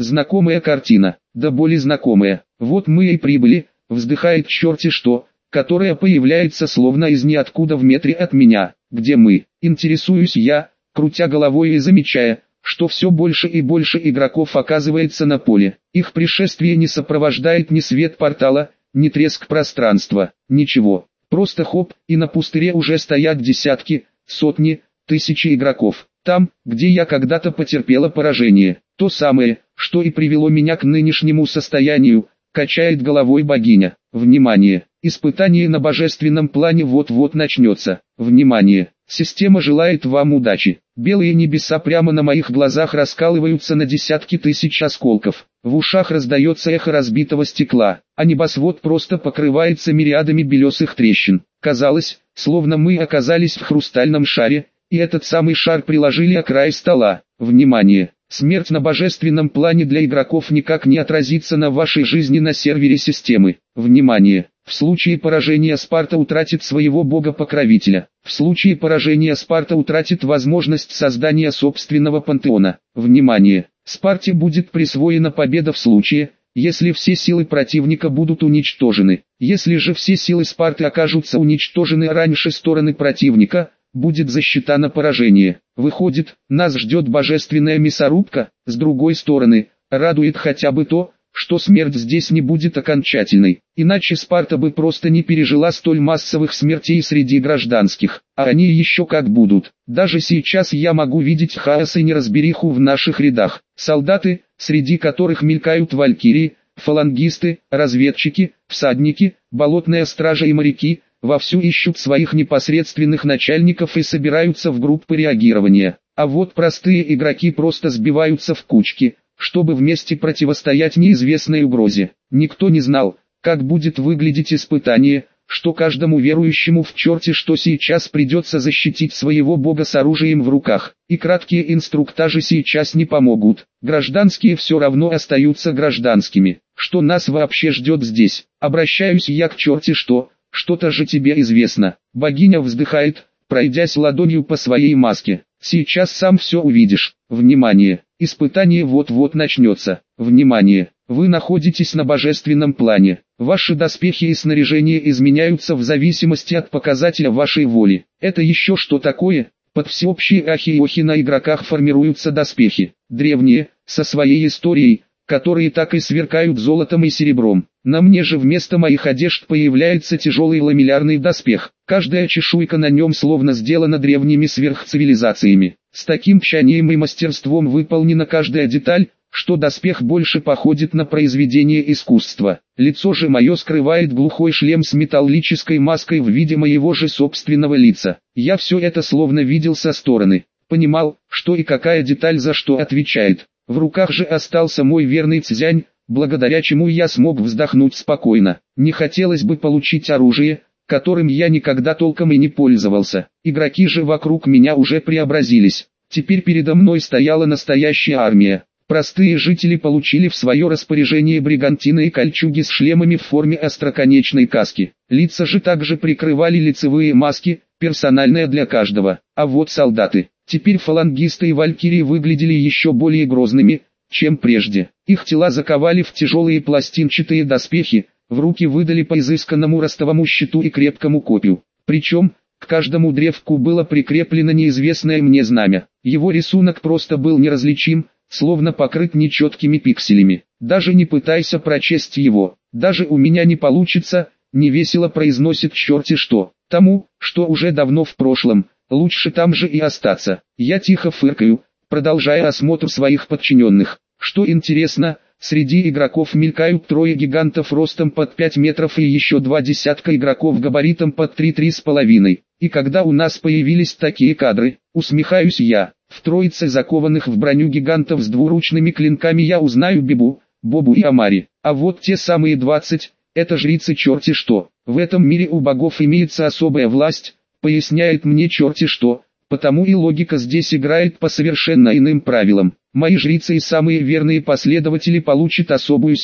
Знакомая картина, да более знакомая. Вот мы и прибыли, вздыхает черти что, которая появляется словно из ниоткуда в метре от меня. Где мы? Интересуюсь я, крутя головой и замечая, что все больше и больше игроков оказывается на поле. Их пришествие не сопровождает ни свет портала, ни треск пространства, ничего. Просто хоп, и на пустыре уже стоят десятки, сотни, тысячи игроков. Там, где я когда-то потерпела поражение. То самое, что и привело меня к нынешнему состоянию, качает головой богиня. Внимание! Испытание на божественном плане вот-вот начнется. Внимание! Система желает вам удачи. Белые небеса прямо на моих глазах раскалываются на десятки тысяч осколков. В ушах раздается эхо разбитого стекла, а небосвод просто покрывается мириадами белесых трещин. Казалось, словно мы оказались в хрустальном шаре, и этот самый шар приложили о край стола. Внимание! Смерть на божественном плане для игроков никак не отразится на вашей жизни на сервере системы. Внимание! В случае поражения Спарта утратит своего бога-покровителя. В случае поражения Спарта утратит возможность создания собственного пантеона. Внимание! Спарте будет присвоена победа в случае, если все силы противника будут уничтожены. Если же все силы Спарты окажутся уничтожены раньше стороны противника, будет засчитано поражение. Выходит, нас ждет божественная мясорубка. С другой стороны, радует хотя бы то, что смерть здесь не будет окончательной. Иначе Спарта бы просто не пережила столь массовых смертей среди гражданских. А они еще как будут. Даже сейчас я могу видеть хаос и неразбериху в наших рядах. Солдаты, среди которых мелькают валькирии, фалангисты, разведчики, всадники, болотная стража и моряки, вовсю ищут своих непосредственных начальников и собираются в группы реагирования. А вот простые игроки просто сбиваются в кучки, чтобы вместе противостоять неизвестной угрозе. Никто не знал, как будет выглядеть испытание, что каждому верующему в черте что сейчас придется защитить своего бога с оружием в руках. И краткие инструктажи сейчас не помогут. Гражданские все равно остаются гражданскими. Что нас вообще ждет здесь? Обращаюсь я к черте что-то же тебе известно. Богиня вздыхает, пройдясь ладонью по своей маске. Сейчас сам все увидишь. Внимание! Испытание вот-вот начнется. Внимание! Вы находитесь на божественном плане. Ваши доспехи и снаряжение изменяются в зависимости от показателя вашей воли. Это еще что такое? Под всеобщие ахи и охи на игроках формируются доспехи. Древние, со своей историей, которые так и сверкают золотом и серебром. На мне же вместо моих одежд появляется тяжелый ламеллярный доспех. Каждая чешуйка на нем словно сделана древними сверхцивилизациями. С таким тщанием и мастерством выполнена каждая деталь, что доспех больше походит на произведение искусства. Лицо же мое скрывает глухой шлем с металлической маской в виде моего же собственного лица. Я все это словно видел со стороны. Понимал, что и какая деталь за что отвечает. В руках же остался мой верный Цзянь, благодаря чему я смог вздохнуть спокойно. Не хотелось бы получить оружие, которым я никогда толком и не пользовался. Игроки же вокруг меня уже преобразились. Теперь передо мной стояла настоящая армия. Простые жители получили в свое распоряжение бригантины и кольчуги с шлемами в форме остроконечной каски. Лица же также прикрывали лицевые маски, персональные для каждого. А вот солдаты. Теперь фалангисты и валькирии выглядели еще более грозными, чем прежде. Их тела заковали в тяжелые пластинчатые доспехи, в руки выдали по изысканному ростовому щиту и крепкому копью. Причем, к каждому древку было прикреплено неизвестное мне знамя. Его рисунок просто был неразличим, словно покрыт нечеткими пикселями. Даже не пытайся прочесть его. Даже у меня не получится, невесело произносит черти что. Тому, что уже давно в прошлом, лучше там же и остаться. Я тихо фыркаю, продолжая осмотр своих подчиненных. Что интересно, среди игроков мелькают трое гигантов ростом под 5 метров и еще 2 десятка игроков габаритом под 3-3,5. И когда у нас появились такие кадры, усмехаюсь я, в троице закованных в броню гигантов с двуручными клинками я узнаю Бибу, Бобу и Амари. А вот те самые 20, это жрицы черти что. В этом мире у богов имеется особая власть, поясняет мне черти что, потому и логика здесь играет по совершенно иным правилам. Мои жрицы и самые верные последователи получат особую силу.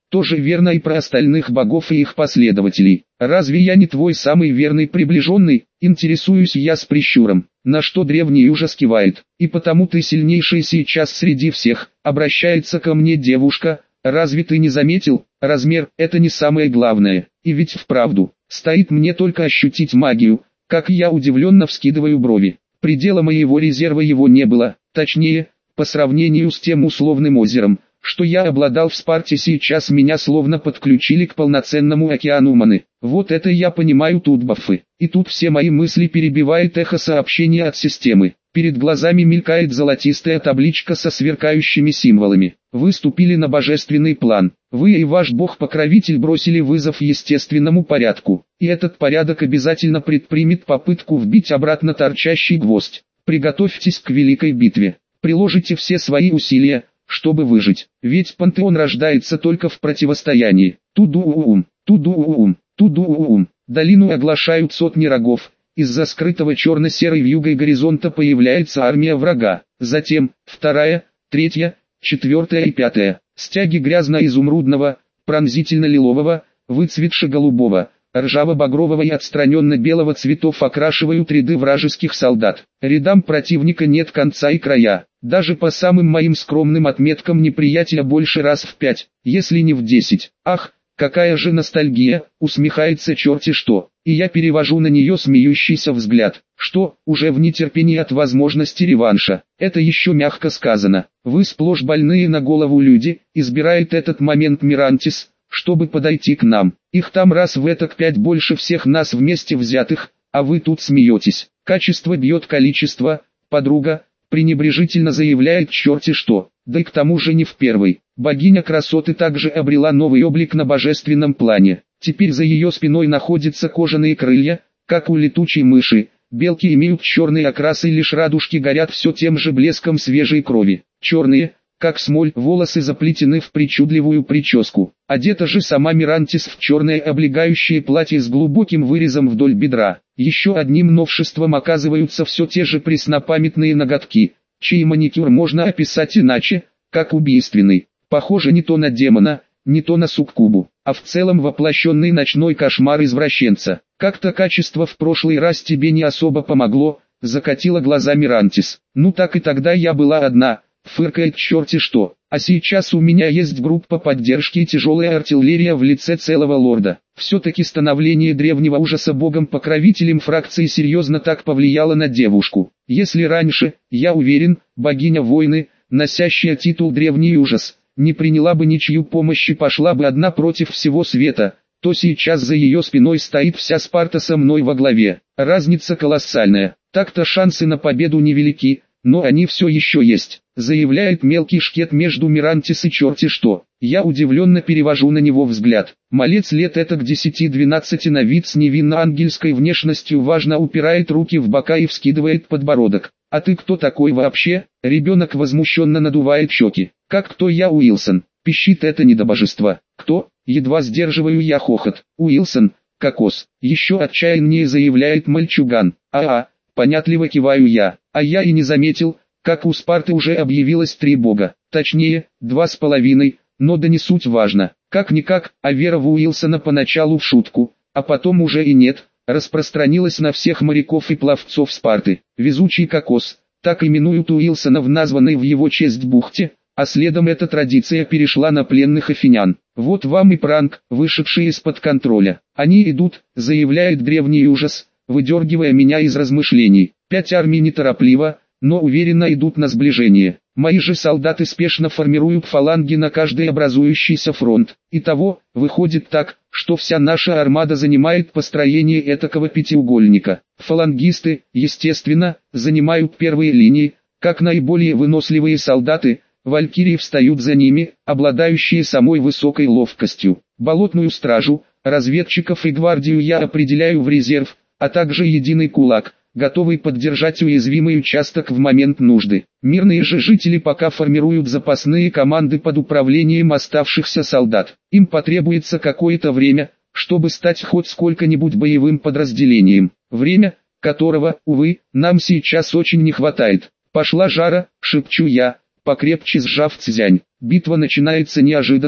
То же верно и про остальных богов и их последователей. Разве я не твой самый верный приближенный? Интересуюсь я с прищуром, на что древний ужас кивает. И потому ты сильнейший сейчас среди всех. Обращается ко мне девушка. Разве ты не заметил? Размер – это не самое главное. И ведь вправду, стоит мне только ощутить магию, как я удивленно вскидываю брови. Предела моего резерва его не было, точнее, по сравнению с тем условным озером, что я обладал в Спарте, сейчас меня словно подключили к полноценному океану маны. Вот это я понимаю тут бафы. И тут все мои мысли перебивает эхо сообщения от системы. Перед глазами мелькает золотистая табличка со сверкающими символами. Вы ступили на божественный план. Вы и ваш бог-покровитель бросили вызов естественному порядку. И этот порядок обязательно предпримет попытку вбить обратно торчащий гвоздь. Приготовьтесь к великой битве. Приложите все свои усилия, чтобы выжить. Ведь пантеон рождается только в противостоянии. Тудуум, тудуум, тудуум. Долину оглашают сотни рогов. Из-за скрытого черно-серой вьюгой горизонта появляется армия врага. Затем, вторая, третья, четвертая и пятая. Стяги грязно-изумрудного, пронзительно-лилового, выцветше-голубого, ржаво-багрового и отстраненно-белого цветов окрашивают ряды вражеских солдат. Рядам противника нет конца и края. Даже по самым моим скромным отметкам неприятеля больше раз в 5, если не в 10. Ах, какая же ностальгия, усмехается черти что. И я перевожу на нее смеющийся взгляд. Что, уже в нетерпении от возможности реванша. Это еще мягко сказано. Вы сплошь больные на голову люди, избирает этот момент Мирантис, чтобы подойти к нам. Их там раз в этак 5 больше всех нас вместе взятых, а вы тут смеетесь. Качество бьет количество, подруга, пренебрежительно заявляет черти что. Да и к тому же не в первый. Богиня красоты также обрела новый облик на божественном плане. Теперь за ее спиной находятся кожаные крылья, как у летучей мыши. Белки имеют черный окрас и лишь радужки горят все тем же блеском свежей крови. Черные, как смоль, волосы заплетены в причудливую прическу. Одета же сама Мирантис в черное облегающее платье с глубоким вырезом вдоль бедра. Еще одним новшеством оказываются все те же преснопамятные ноготки, чей маникюр можно описать иначе, как убийственный. Похоже не то на демона, не то на суккубу, а в целом воплощенный ночной кошмар извращенца. Как-то качество в прошлый раз тебе не особо помогло, закатила глаза Мирантис. Ну так и тогда я была одна, фыркает черти что. А сейчас у меня есть группа поддержки и тяжелая артиллерия в лице целого лорда. Все-таки становление древнего ужаса богом-покровителем фракции серьезно так повлияло на девушку. Если раньше, я уверен, богиня войны, носящая титул древний ужас, не приняла бы ничью помощи, пошла бы одна против всего света, то сейчас за ее спиной стоит вся Спарта со мной во главе. Разница колоссальная. Так-то шансы на победу невелики, но они все еще есть, заявляет мелкий шкет между Мирантис и черти что. Я удивленно перевожу на него взгляд. Малец лет этак 10-12 на вид с невинно ангельской внешностью важно упирает руки в бока и вскидывает подбородок. А ты кто такой вообще? Ребенок возмущенно надувает щеки. Как кто я, Уилсон? Пищит это недобожество. Кто? Едва сдерживаю я хохот. Уилсон, кокос. Еще отчаяннее заявляет мальчуган. Понятливо киваю я. А я и не заметил, как у Спарты уже объявилось 3 бога. Точнее, 2,5, но да не суть важно. Как-никак, а вера в Уилсона поначалу в шутку, а потом уже и нет, распространилась на всех моряков и пловцов Спарты. Везучий кокос, так именуют Уилсона в названной в его честь бухте, а следом эта традиция перешла на пленных афинян. Вот вам и пранк, вышедший из-под контроля. Они идут, заявляет древний ужас, выдергивая меня из размышлений. 5 армий неторопливо, но уверенно идут на сближение. Мои же солдаты спешно формируют фаланги на каждый образующийся фронт. Итого, выходит так, что вся наша армада занимает построение этакого пятиугольника. Фалангисты, естественно, занимают первые линии, как наиболее выносливые солдаты. Валькирии встают за ними, обладающие самой высокой ловкостью. Болотную стражу, разведчиков и гвардию я определяю в резерв, а также единый кулак, готовый поддержать уязвимый участок в момент нужды. Мирные же жители пока формируют запасные команды под управлением оставшихся солдат. Им потребуется какое-то время, чтобы стать хоть сколько-нибудь боевым подразделением. Время, которого, увы, нам сейчас очень не хватает. Пошла жара, шепчу я, покрепче сжав цзянь. Битва начинается неожиданно,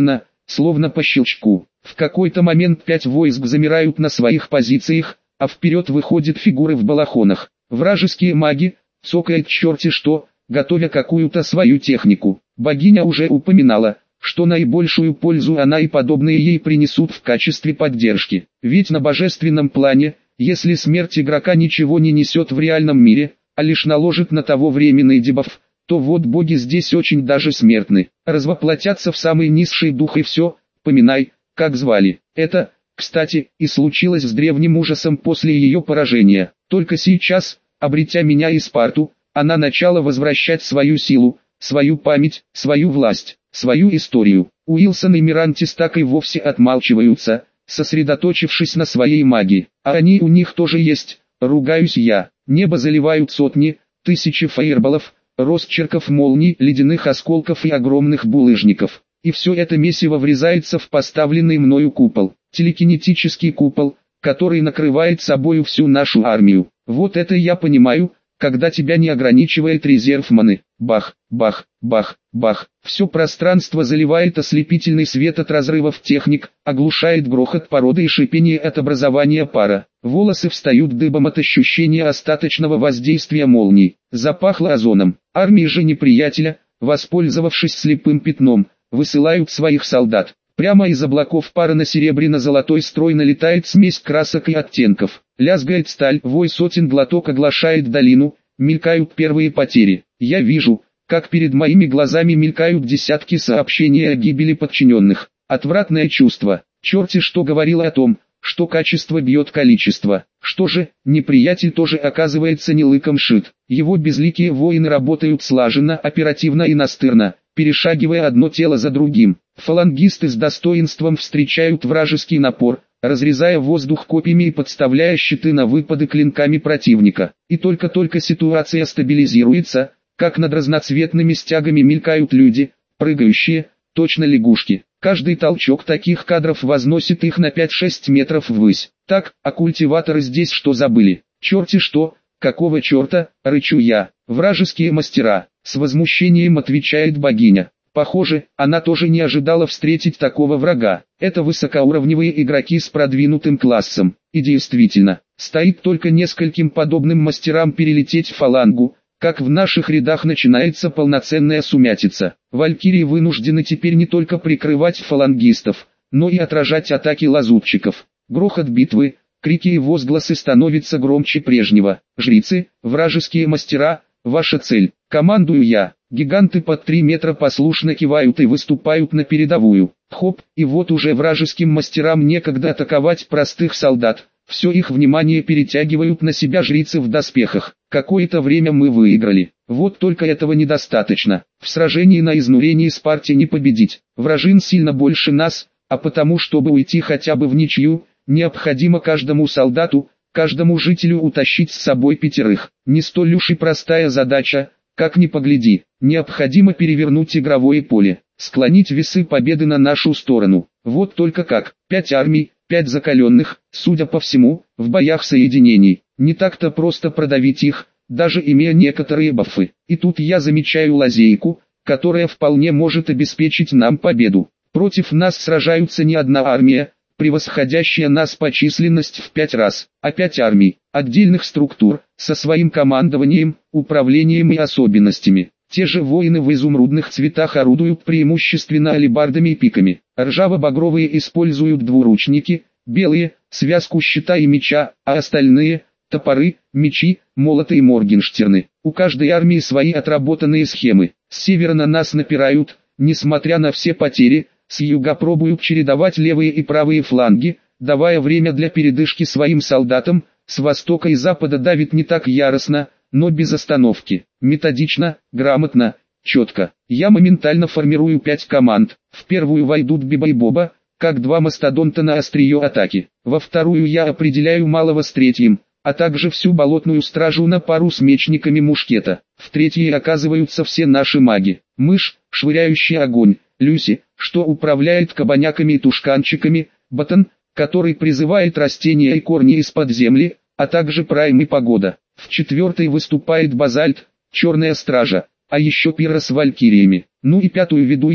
словно по щелчку. В какой-то момент 5 войск замирают на своих позициях, а вперед выходят фигуры в балахонах. Вражеские маги, цокает черти что, готовя какую-то свою технику. Богиня уже упоминала, что наибольшую пользу она и подобные ей принесут в качестве поддержки. Ведь на божественном плане, если смерть игрока ничего не несет в реальном мире, а лишь наложит на того временный дебаф, то вот боги здесь очень даже смертны. Развоплотятся в самый низший дух и все, поминай, как звали. Это, кстати, и случилось с древним ужасом после ее поражения. Только сейчас, обретя меня и Спарту, она начала возвращать свою силу, свою память, свою власть, свою историю. Уилсон и Мирантис так и вовсе отмалчиваются, сосредоточившись на своей магии. А они у них тоже есть, ругаюсь я. Небо заливают сотни, тысячи фаерболов, росчерков молний, ледяных осколков и огромных булыжников. И все это месиво врезается в поставленный мною купол. Телекинетический купол, который накрывает собою всю нашу армию. Вот это я понимаю, когда тебя не ограничивает резерв маны. Бах, бах, бах, бах. Все пространство заливает ослепительный свет от разрывов техник, оглушает грохот породы и шипение от образования пара. Волосы встают дыбом от ощущения остаточного воздействия молний. Запахло озоном. Армии же неприятеля, воспользовавшись слепым пятном, высылают своих солдат. Прямо из облаков пара на серебряно-золотой строй налетает смесь красок и оттенков. Лязгает сталь, вой сотен глоток оглашает долину, мелькают первые потери. Я вижу, как перед моими глазами мелькают десятки сообщений о гибели подчиненных. Отвратное чувство. Черти что говорило о том, что качество бьет количество. Что же, неприятель тоже оказывается не лыком шит. Его безликие воины работают слаженно, оперативно и настырно, перешагивая одно тело за другим. Фалангисты с достоинством встречают вражеский напор, разрезая воздух копьями и подставляя щиты на выпады клинками противника. И только-только ситуация стабилизируется, как над разноцветными стягами мелькают люди, прыгающие, точно лягушки. Каждый толчок таких кадров возносит их на 5-6 метров ввысь. Так, а культиваторы здесь что забыли? Черти что, какого черта, рычу я. Вражеские мастера, с возмущением отвечает богиня. Похоже, она тоже не ожидала встретить такого врага. Это высокоуровневые игроки с продвинутым классом. И действительно, стоит только нескольким подобным мастерам перелететь фалангу, как в наших рядах начинается полноценная сумятица. Валькирии вынуждены теперь не только прикрывать фалангистов, но и отражать атаки лазутчиков. Грохот битвы, крики и возгласы становятся громче прежнего. Жрицы, вражеские мастера, ваша цель. Командую я. Гиганты под 3 метра послушно кивают и выступают на передовую. Хоп, и вот уже вражеским мастерам некогда атаковать простых солдат. Все их внимание перетягивают на себя жрицы в доспехах. Какое-то время мы выиграли. Вот только этого недостаточно. В сражении на изнурении Спарте не победить. Вражин сильно больше нас, а потому чтобы уйти хотя бы в ничью, необходимо каждому солдату, каждому жителю утащить с собой 5. Не столь уж и простая задача, как ни погляди. Необходимо перевернуть игровое поле, склонить весы победы на нашу сторону. Вот только как. 5 армий, 5 закаленных, судя по всему, в боях соединений. Не так-то просто продавить их, даже имея некоторые бафы. И тут я замечаю лазейку, которая вполне может обеспечить нам победу. Против нас сражаются не одна армия, превосходящая нас по численности в 5 раз, а 5 армий, отдельных структур, со своим командованием, управлением и особенностями. Те же воины в изумрудных цветах орудуют преимущественно алебардами и пиками. Ржаво-багровые используют двуручники, белые – связку щита и меча, а остальные – топоры, мечи, молоты и моргенштерны. У каждой армии свои отработанные схемы. С севера на нас напирают, несмотря на все потери, с юга пробуют чередовать левые и правые фланги, давая время для передышки своим солдатам, с востока и запада давит не так яростно, но без остановки, методично, грамотно, четко. Я моментально формирую 5 команд. В первую войдут Биба и Боба, как 2 мастодонта на острие атаки. Во вторую я определяю малого с третьим, а также всю болотную стражу на пару с мечниками мушкета. В третьей оказываются все наши маги. Мышь, швыряющий огонь, Люси, что управляет кабаняками и тушканчиками, Ботан, который призывает растения и корни из-под земли, а также Прайм и Погода. В четвертой выступает Базальт, Черная Стража, а еще Пира с Валькириями. Ну и 5-ю веду я,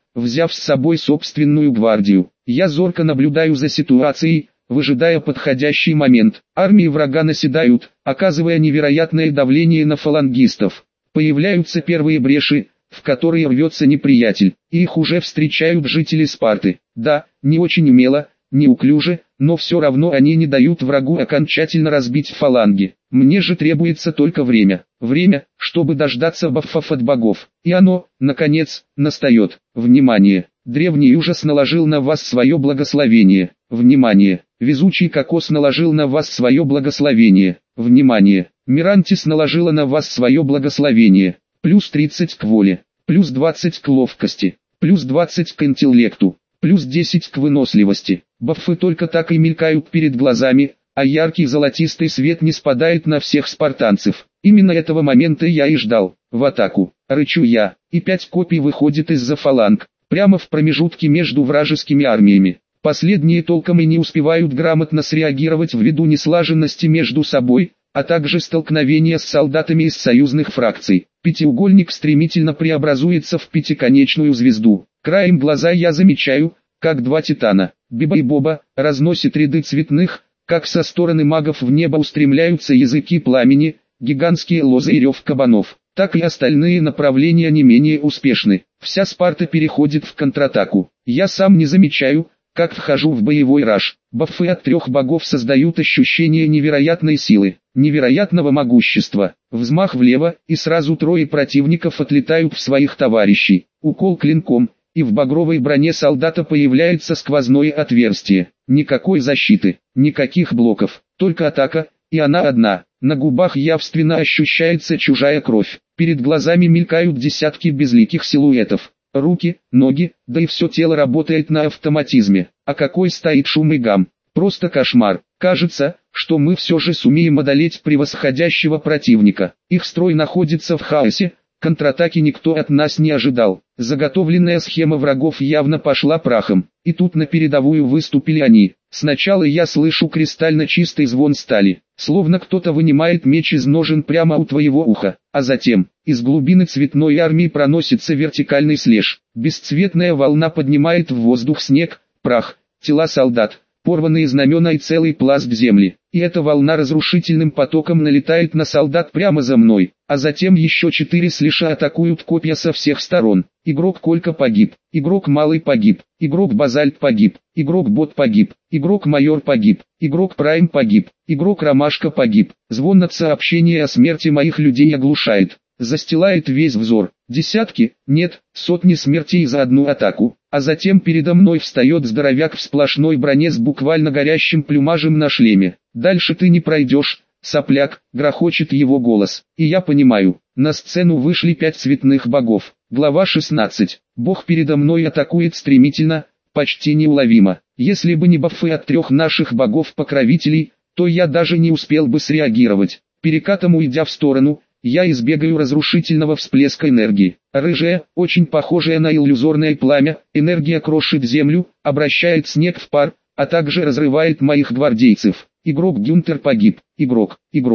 взяв с собой собственную гвардию. Я зорко наблюдаю за ситуацией, выжидая подходящий момент. Армии врага наседают, оказывая невероятное давление на фалангистов. Появляются первые бреши, в которые рвется неприятель, и их уже встречают жители Спарты. Да, не очень умело, неуклюже, но все равно они не дают врагу окончательно разбить фаланги. Мне же требуется только время. Время, чтобы дождаться баффов от богов. И оно, наконец, настает. Внимание! Древний ужас наложил на вас свое благословение. Внимание! Везучий кокос наложил на вас свое благословение. Внимание! Мирантис наложила на вас свое благословение. Плюс 30 к воле, плюс 20 к ловкости, плюс 20 к интеллекту, плюс 10 к выносливости. Баффы только так и мелькают перед глазами, а яркий золотистый свет не спадает на всех спартанцев. Именно этого момента я и ждал. В атаку, рычу я, и 5 копий выходит из-за фаланг, прямо в промежутке между вражескими армиями. Последние толком и не успевают грамотно среагировать ввиду неслаженности между собой, а также столкновения с солдатами из союзных фракций. Пятиугольник стремительно преобразуется в пятиконечную звезду. Краем глаза я замечаю, как два титана, Биба и Боба, разносят ряды цветных, как со стороны магов в небо устремляются языки пламени, гигантские лозы и рев кабанов. Так и остальные направления не менее успешны. Вся Спарта переходит в контратаку. Я сам не замечаю, как вхожу в боевой раж. Баффы от 3 богов создают ощущение невероятной силы, невероятного могущества. Взмах влево, и сразу 3 противников отлетают в своих товарищей. Укол клинком, и в багровой броне солдата появляется сквозное отверстие. Никакой защиты, никаких блоков, только атака, и она одна. На губах явственно ощущается чужая кровь. Перед глазами мелькают десятки безликих силуэтов. Руки, ноги, да и все тело работает на автоматизме. А какой стоит шум и гам. Просто кошмар. Кажется, что мы все же сумеем одолеть превосходящего противника. Их строй находится в хаосе, контратаки никто от нас не ожидал. Заготовленная схема врагов явно пошла прахом. И тут на передовую выступили они. Сначала я слышу кристально чистый звон стали, словно кто-то вынимает меч из ножен прямо у твоего уха. А затем, из глубины цветной армии проносится вертикальный слэш. Бесцветная волна поднимает в воздух снег, прах, тела солдат, порванные знамена и целый пласт земли. И эта волна разрушительным потоком налетает на солдат прямо за мной. А затем еще 4 слэша атакуют копья со всех сторон. Игрок Колька погиб, игрок Малый погиб, игрок Базальт погиб, игрок Бот погиб, игрок Майор погиб, игрок Прайм погиб, игрок Ромашка погиб. Звон от сообщения о смерти моих людей оглушает, застилает весь взор. Десятки, нет, сотни смертей за одну атаку. А затем передо мной встает здоровяк в сплошной броне с буквально горящим плюмажем на шлеме. «Дальше ты не пройдешь, сопляк», — грохочет его голос. И я понимаю, на сцену вышли 5 цветных богов. Глава 16. Бог передо мной атакует стремительно, почти неуловимо. Если бы не баффы от 3 наших богов-покровителей, то я даже не успел бы среагировать. Перекатом уйдя в сторону, я избегаю разрушительного всплеска энергии. Рыжая, очень похожая на иллюзорное пламя, энергия крошит землю, обращает снег в пар, а также разрывает моих гвардейцев. Игрок Гюнтер погиб. Игрок,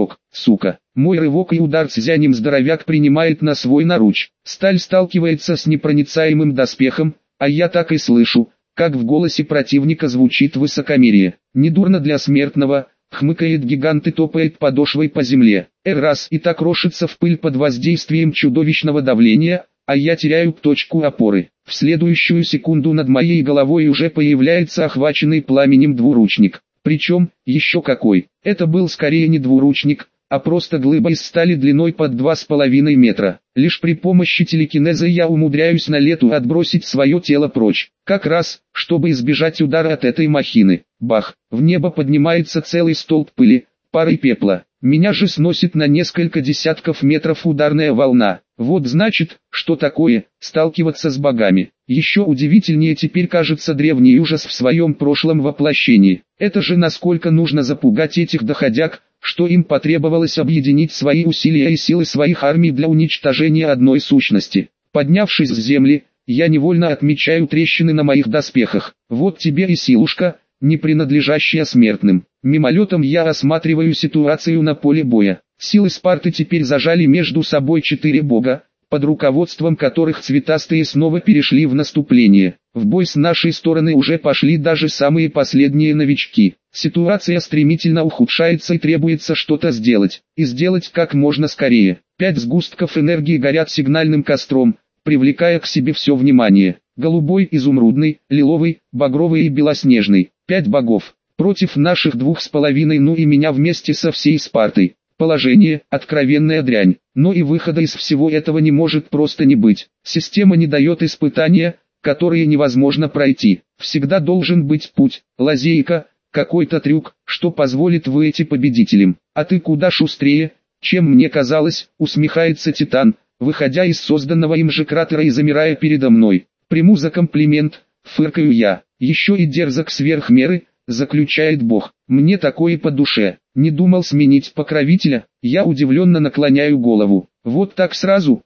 сука. Мой рывок и удар цзянем здоровяк принимает на свой наруч. Сталь сталкивается с непроницаемым доспехом, а я так и слышу, как в голосе противника звучит высокомерие. Недурно для смертного. Хмыкает гигант и топает подошвой по земле. Раз и так крошится в пыль под воздействием чудовищного давления, а я теряю точку опоры. В следующую секунду над моей головой уже появляется охваченный пламенем двуручник. Причем, еще какой. Это был скорее не двуручник, а просто глыба из стали длиной под 2,5 метра. Лишь при помощи телекинеза я умудряюсь на лету отбросить свое тело прочь. Как раз, чтобы избежать удара от этой махины. Бах! В небо поднимается целый столб пыли, пары пепла. Меня же сносит на несколько десятков метров ударная волна. Вот значит, что такое сталкиваться с богами. Еще удивительнее теперь кажется древний ужас в своем прошлом воплощении. Это же насколько нужно запугать этих доходяг, что им потребовалось объединить свои усилия и силы своих армий для уничтожения одной сущности. Поднявшись с земли, я невольно отмечаю трещины на моих доспехах. Вот тебе и силушка, не принадлежащая смертным. Мимолетом я осматриваю ситуацию на поле боя. Силы Спарты теперь зажали между собой 4 бога, под руководством которых цветастые снова перешли в наступление. В бой с нашей стороны уже пошли даже самые последние новички. Ситуация стремительно ухудшается и требуется что-то сделать. И сделать как можно скорее. 5 сгустков энергии горят сигнальным костром, привлекая к себе все внимание. Голубой, изумрудный, лиловый, багровый и белоснежный. 5 богов. Против наших 2,5, ну и меня вместе со всей Спартой. Положение – откровенная дрянь. Но и выхода из всего этого не может просто не быть. Система не дает испытания, которые невозможно пройти. Всегда должен быть путь, лазейка, какой-то трюк, что позволит выйти победителем. А ты куда шустрее, чем мне казалось, усмехается Титан, выходя из созданного им же кратера и замирая передо мной. Приму за комплимент, фыркаю я. Еще и дерзок сверх меры, заключает Бог. Мне такое по душе. Не думал сменить покровителя, я удивленно наклоняю голову. Вот так сразу,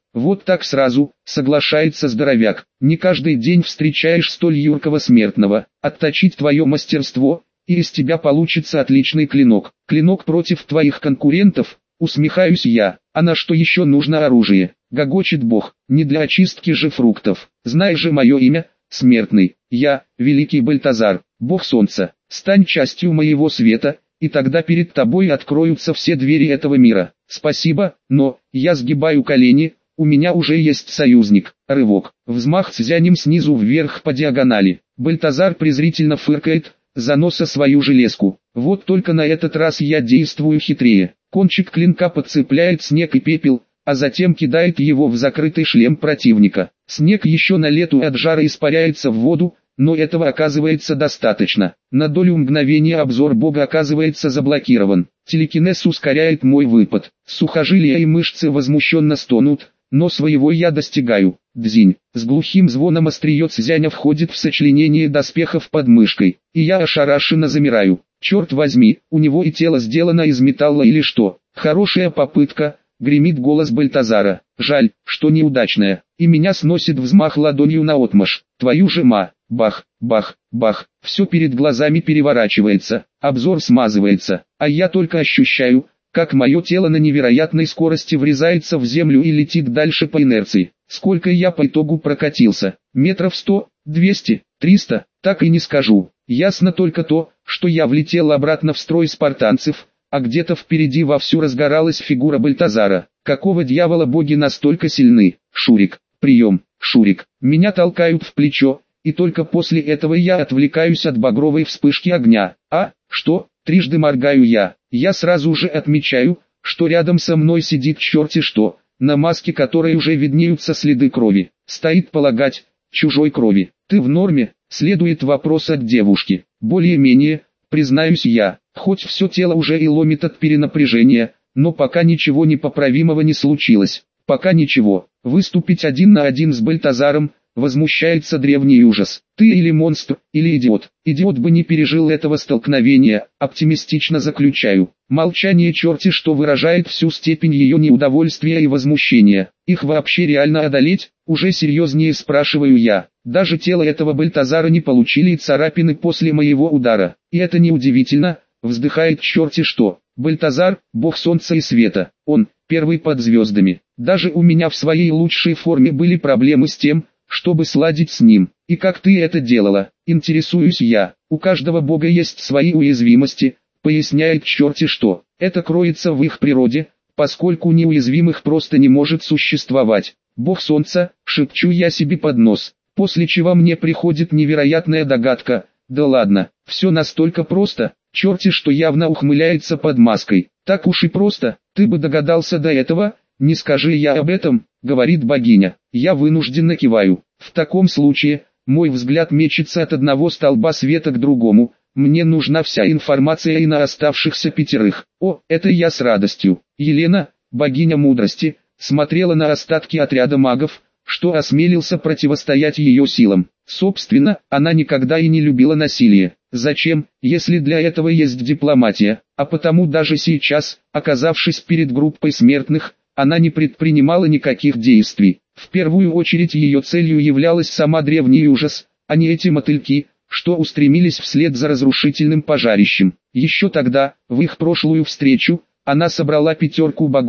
соглашается здоровяк. Не каждый день встречаешь столь юркого смертного. Отточить твое мастерство, и из тебя получится отличный клинок. Клинок против твоих конкурентов, усмехаюсь я. А на что еще нужно оружие? Гогочет Бог, не для очистки же фруктов. Знаешь же мое имя, смертный. Я, великий Бальтазар, бог солнца. Стань частью моего света, и тогда перед тобой откроются все двери этого мира. Спасибо, но, я сгибаю колени, у меня уже есть союзник. Рывок, взмах цзянем снизу вверх по диагонали. Бальтазар презрительно фыркает, занося свою железку. Вот только на этот раз я действую хитрее. Кончик клинка подцепляет снег и пепел, а затем кидает его в закрытый шлем противника. Снег еще на лету от жара испаряется в воду, но этого оказывается достаточно. На долю мгновения обзор Бога оказывается заблокирован. Телекинез ускоряет мой выпад. Сухожилия и мышцы возмущенно стонут, но своего я достигаю. Дзинь. С глухим звоном острие цзяня входит в сочленение доспехов под мышкой, и я ошарашенно замираю. Черт возьми, у него и тело сделано из металла или что? Хорошая попытка, гремит голос Бальтазара. Жаль, что неудачная. И меня сносит взмах ладонью наотмашь. Твою же ма. Бах, бах, бах, все перед глазами переворачивается, обзор смазывается, а я только ощущаю, как мое тело на невероятной скорости врезается в землю и летит дальше по инерции. Сколько я по итогу прокатился? Метров 100, 200, 300, так и не скажу. Ясно только то, что я влетел обратно в строй спартанцев, а где-то впереди вовсю разгоралась фигура Бальтазара. Какого дьявола боги настолько сильны? Шурик, прием, Шурик, меня толкают в плечо. И только после этого я отвлекаюсь от багровой вспышки огня. А, что? Трижды моргаю я. Я сразу же отмечаю, что рядом со мной сидит черти что, на маске которой уже виднеются следы крови. Стоит полагать, чужой крови. Ты в норме? Следует вопрос от девушки. Более-менее, признаюсь я, хоть все тело уже и ломит от перенапряжения, но пока ничего непоправимого не случилось. Пока ничего. Выступить 1 на 1 с Бальтазаром, возмущается древний ужас. Ты или монстр, или идиот. Идиот бы не пережил этого столкновения, оптимистично заключаю. Молчание черти что выражает всю степень ее неудовольствия и возмущения. Их вообще реально одолеть? Уже серьезнее спрашиваю я. Даже тело этого Бальтазара не получили и царапины после моего удара. И это неудивительно, вздыхает черти что. Бальтазар, бог солнца и света. Он, первый под звездами. Даже у меня в своей лучшей форме были проблемы с тем, чтобы сладить с ним. И как ты это делала? Интересуюсь я. У каждого бога есть свои уязвимости, поясняет черти что. Это кроется в их природе, поскольку неуязвимых просто не может существовать. Бог солнца, шепчу я себе под нос. После чего мне приходит невероятная догадка. Да ладно, все настолько просто. Черти что явно ухмыляется под маской. Так уж и просто, ты бы догадался до этого. «Не скажи я об этом», — говорит богиня. Я вынужденно киваю. В таком случае, мой взгляд мечется от одного столба света к другому. Мне нужна вся информация и на оставшихся 5. О, это я с радостью. Елена, богиня мудрости, смотрела на остатки отряда магов, что осмелился противостоять ее силам. Собственно, она никогда и не любила насилие. Зачем, если для этого есть дипломатия? А потому даже сейчас, оказавшись перед группой смертных, она не предпринимала никаких действий. В первую очередь ее целью являлась сама древний ужас, а не эти мотыльки, что устремились вслед за разрушительным пожарищем. Еще тогда, в их прошлую встречу, она собрала 5 богов,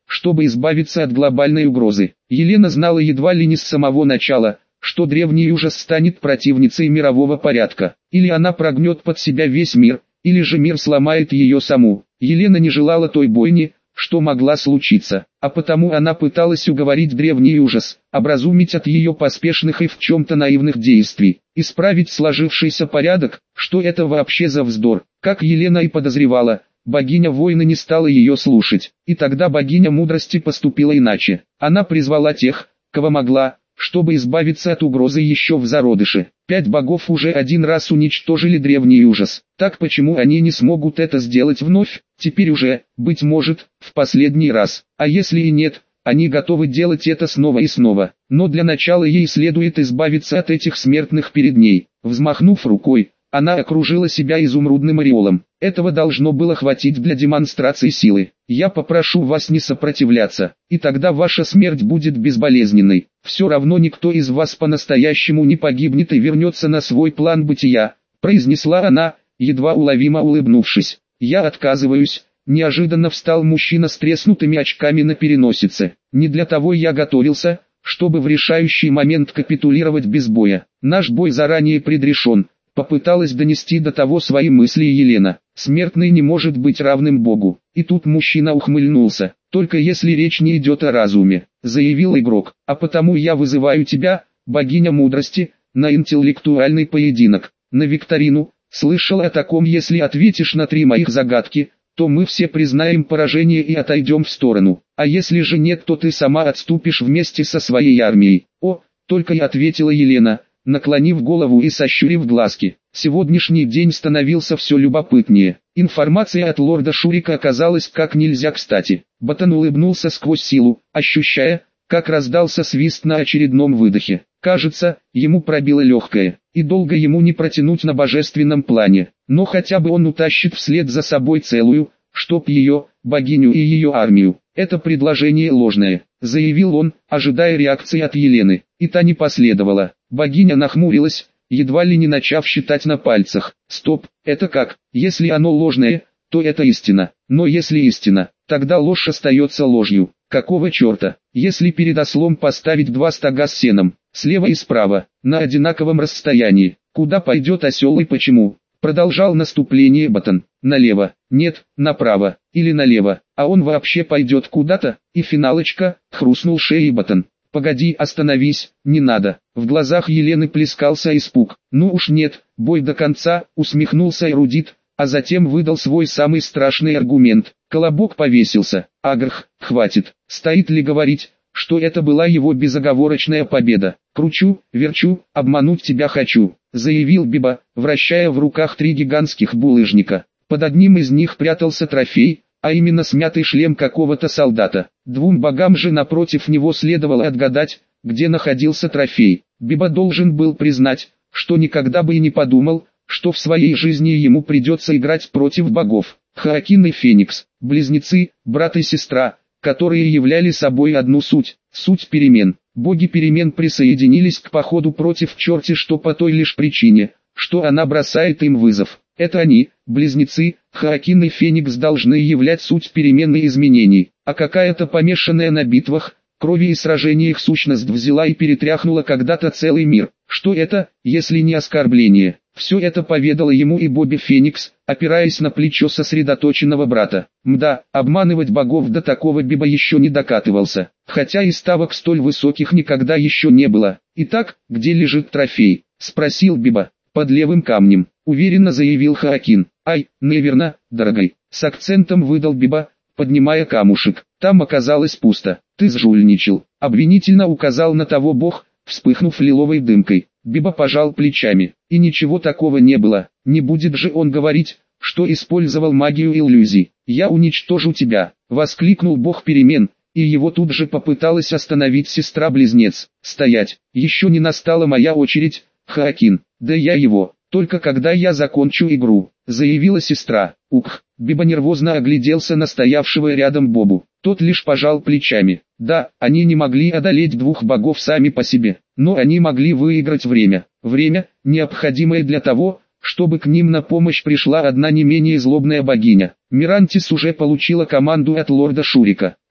чтобы избавиться от глобальной угрозы. Елена знала едва ли не с самого начала, что древний ужас станет противницей мирового порядка. Или она прогнет под себя весь мир, или же мир сломает ее саму. Елена не желала той бойни, что могла случиться, а потому она пыталась уговорить древний ужас, образумить от ее поспешных и в чем-то наивных действий, исправить сложившийся порядок, что это вообще за вздор. Как Елена и подозревала, богиня войны не стала ее слушать, и тогда богиня мудрости поступила иначе. Она призвала тех, кого могла, чтобы избавиться от угрозы еще в зародыше. 5 богов уже один раз уничтожили древний ужас. Так почему они не смогут это сделать вновь? Теперь уже, быть может, в последний раз. А если и нет, они готовы делать это снова и снова. Но для начала ей следует избавиться от этих смертных перед ней. Взмахнув рукой, она окружила себя изумрудным ореолом. Этого должно было хватить для демонстрации силы. Я попрошу вас не сопротивляться, и тогда ваша смерть будет безболезненной. Все равно никто из вас по-настоящему не погибнет и вернется на свой план бытия, произнесла она, едва уловимо улыбнувшись. Я отказываюсь. Неожиданно встал мужчина с треснутыми очками на переносице. Не для того я готовился, чтобы в решающий момент капитулировать без боя. Наш бой заранее предрешен. Попыталась донести до того свои мысли Елена. Смертный не может быть равным Богу. И тут мужчина ухмыльнулся. Только если речь не идет о разуме, заявил игрок. А потому я вызываю тебя, богиня мудрости, на интеллектуальный поединок, на викторину. Слышал о таком, если ответишь на 3 моих загадки, то мы все признаем поражение и отойдем в сторону. А если же нет, то ты сама отступишь вместе со своей армией. О, только и ответила Елена, наклонив голову и сощурив глазки. Сегодняшний день становился все любопытнее. Информация от лорда Шурика оказалась как нельзя кстати. Ботан улыбнулся сквозь силу, ощущая, как раздался свист на очередном выдохе. Кажется, ему пробило легкое, и долго ему не протянуть на божественном плане. Но хотя бы он утащит вслед за собой целую, чтоб ее, богиню и ее армию. Это предложение ложное, заявил он, ожидая реакции от Елены. И та не последовала. Богиня нахмурилась, едва ли не начав считать на пальцах. Стоп, это как? Если оно ложное, то это истина. Но если истина, тогда ложь остается ложью. Какого черта? Если перед ослом поставить 2 стога с сеном, слева и справа, на одинаковом расстоянии, куда пойдет осел и почему? Продолжал наступление Ботан. Налево, нет, направо, или налево, а он вообще пойдет куда-то, и финалочка, хрустнул шеей Ботан. Погоди, остановись, не надо. В глазах Елены плескался испуг. Ну уж нет, бой до конца, усмехнулся эрудит, а затем выдал свой самый страшный аргумент. Колобок повесился. Агрх, хватит. Стоит ли говорить, что это была его безоговорочная победа? Кручу, верчу, обмануть тебя хочу, заявил Биба, вращая в руках 3 гигантских булыжника. Под одним из них прятался трофей, а именно смятый шлем какого-то солдата. 2 богам же напротив него следовало отгадать, где находился трофей. Биба должен был признать, что никогда бы и не подумал, что в своей жизни ему придется играть против богов. Хоакин и Феникс, близнецы, брат и сестра, которые являли собой одну суть перемен. Боги перемен присоединились к походу против черти что по той лишь причине, что она бросает им вызов. Это они, близнецы, Хоакин и Феникс должны являть суть перемен и изменений, а какая-то помешанная на битвах, крови и сражениях сущность взяла и перетряхнула когда-то целый мир. Что это, если не оскорбление? Все это поведала ему и Бобби Феникс, опираясь на плечо сосредоточенного брата. Мда, обманывать богов до такого Биба еще не докатывался, хотя и ставок столь высоких никогда еще не было. Итак, где лежит трофей? Спросил Биба. Под левым камнем, уверенно заявил Хоакин. Ай, неверно, дорогой, с акцентом выдал Биба, поднимая камушек. Там оказалось пусто. Ты сжульничал, обвинительно указал на того бог, вспыхнув лиловой дымкой. Биба пожал плечами. И ничего такого не было. Не будет же он говорить, что использовал магию иллюзий. Я уничтожу тебя, воскликнул бог перемен, и его тут же попыталась остановить сестра-близнец. Стоять, еще не настала моя очередь, Хоакин. Да я его, только когда я закончу игру, заявила сестра. Ух, Биба нервозно огляделся на стоявшего рядом Бобу. Тот лишь пожал плечами. Да, они не могли одолеть 2 богов сами по себе, но они могли выиграть время. Время, необходимое для того, чтобы к ним на помощь пришла одна не менее злобная богиня. Мирантис уже получила команду от лорда Шурика, но,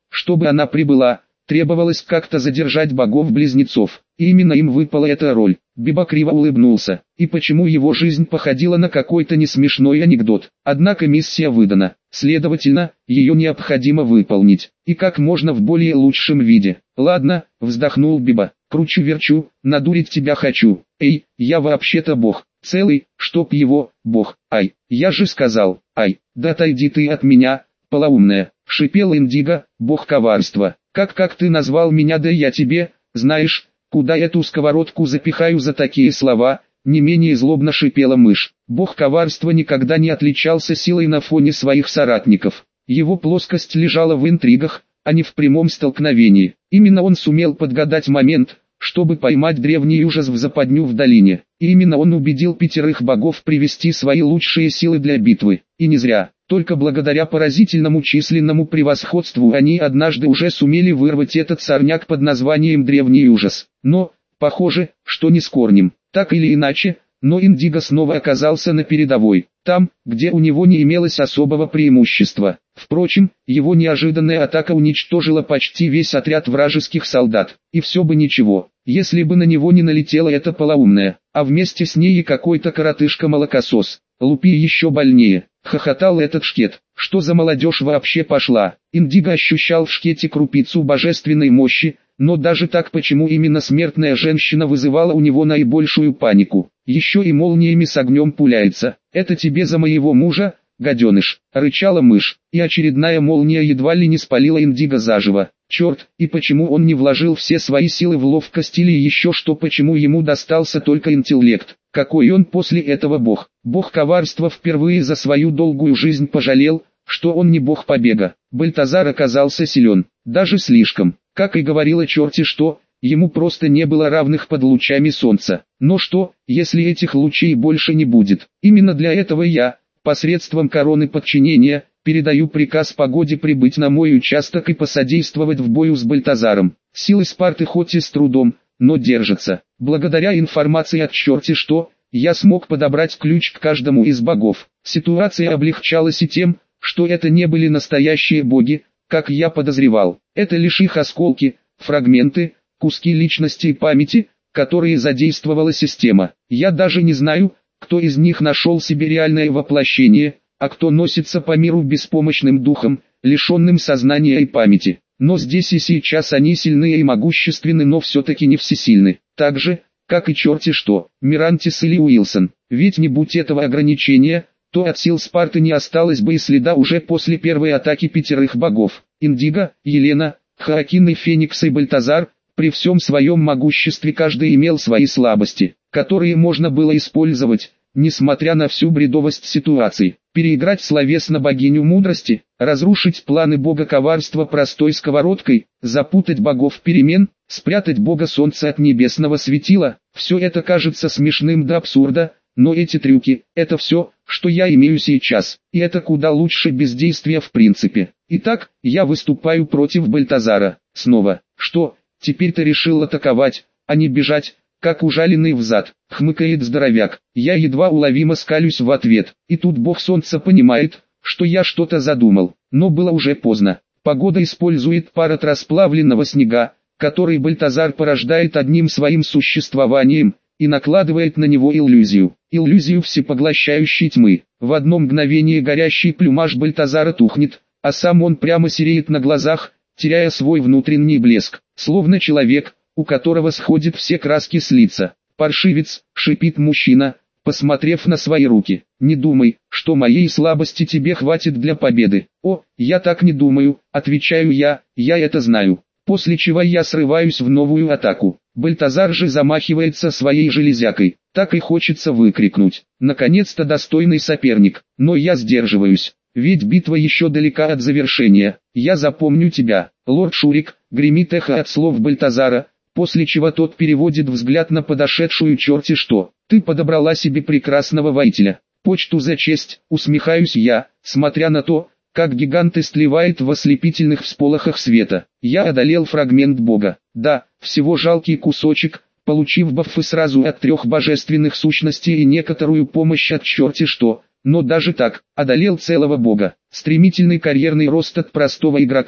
Чтобы она прибыла, требовалось как-то задержать богов-близнецов, и именно им выпала эта роль. Биба криво улыбнулся, и почему его жизнь походила на какой-то несмешной анекдот. Однако миссия выдана, следовательно, ее необходимо выполнить, и как можно в более лучшем виде. «Ладно», — вздохнул Биба, — «кручу-верчу, надурить тебя хочу. Эй, я вообще-то бог, целый, чтоб его, бог, ай, я же сказал, ай, да отойди ты от меня, полоумная», — шипел Индиго, бог коварства. Как ты назвал меня, да я тебе, знаешь, куда эту сковородку запихаю за такие слова», не менее злобно шипела мышь. Бог коварства никогда не отличался силой на фоне своих соратников. Его плоскость лежала в интригах, а не в прямом столкновении. Именно он сумел подгадать момент, чтобы поймать древний ужас в западню в долине. И именно он убедил 5 богов привести свои лучшие силы для битвы. И не зря. Только благодаря поразительному численному превосходству они однажды уже сумели вырвать этот сорняк под названием Древний Ужас. Но, похоже, что не с корнем. Так или иначе, но Индиго снова оказался на передовой, там, где у него не имелось особого преимущества. Впрочем, его неожиданная атака уничтожила почти весь отряд вражеских солдат. И все бы ничего, если бы на него не налетела эта полоумная, а вместе с ней и какой-то коротышка-молокосос. «Лупи еще больнее», — хохотал этот шкет. «Что за молодежь вообще пошла?» Индиго ощущал в шкете крупицу божественной мощи, но даже так почему именно смертная женщина вызывала у него наибольшую панику? Еще и молниями с огнем пуляется. «Это тебе за моего мужа, гаденыш», — рычала мышь, и очередная молния едва ли не спалила Индиго заживо. Черт, и почему он не вложил все свои силы в ловкость или еще что, почему ему достался только интеллект? Какой он после этого бог? Бог коварства впервые за свою долгую жизнь пожалел, что он не бог побега. Бальтазар оказался силен, даже слишком. Как и говорила черти что, ему просто не было равных под лучами солнца. Но что, если этих лучей больше не будет? Именно для этого я, посредством короны подчинения, передаю приказ погоде прибыть на мой участок и посодействовать в бою с Бальтазаром. Силы Спарты хоть и с трудом, но держатся. Благодаря информации от черти что, я смог подобрать ключ к каждому из богов. Ситуация облегчалась и тем, что это не были настоящие боги, как я подозревал. Это лишь их осколки, фрагменты, куски личности и памяти, которые задействовала система. Я даже не знаю, кто из них нашел себе реальное воплощение, а кто носится по миру беспомощным духом, лишенным сознания и памяти. Но здесь и сейчас они сильны и могущественны, но все-таки не всесильны. Так же, как и черти что, Мирантис или Уилсон. Ведь не будь этого ограничения, то от сил Спарты не осталось бы и следа уже после первой атаки 5 богов. Индиго, Елена, Хоакин и Феникс и Бальтазар, при всем своем могуществе каждый имел свои слабости, которые можно было использовать, несмотря на всю бредовость ситуации. Переиграть словесно богиню мудрости, разрушить планы бога коварства простой сковородкой, запутать богов перемен, спрятать бога солнца от небесного светила. Все это кажется смешным до абсурда, но эти трюки – это все, что я имею сейчас, и это куда лучше бездействия в принципе. Итак, я выступаю против Бальтазара. Снова, что, теперь-то решил атаковать, а не бежать, как ужаленный взад, хмыкает здоровяк. Я едва уловимо скалюсь в ответ, и тут бог солнца понимает, что я что-то задумал, но было уже поздно. Погода использует пар от расплавленного снега, который Бальтазар порождает одним своим существованием, и накладывает на него иллюзию всепоглощающей тьмы. В одно мгновение горящий плюмаж Бальтазара тухнет, а сам он прямо сереет на глазах, теряя свой внутренний блеск, словно человек, у которого сходят все краски с лица. «Паршивец», — шипит мужчина, посмотрев на свои руки, — «не думай, что моей слабости тебе хватит для победы». «О, я так не думаю», — отвечаю я это знаю. После чего я срываюсь в новую атаку. Бальтазар же замахивается своей железякой. Так и хочется выкрикнуть: «Наконец-то достойный соперник!» Но я сдерживаюсь, ведь битва еще далека от завершения. «Я запомню тебя, лорд Шурик», — гремит эхо от слов Бальтазара, после чего тот переводит взгляд на подошедшую черти что. «Ты подобрала себе прекрасного воителя. Почту за честь», — усмехаюсь я, смотря на то, как гигант истлевает в ослепительных всполохах света. Я одолел фрагмент бога. Да, всего жалкий кусочек, получив баффы сразу от 3 божественных сущностей и некоторую помощь от черти что. Но даже так, одолел целого бога. Стремительный карьерный рост от простого игрока,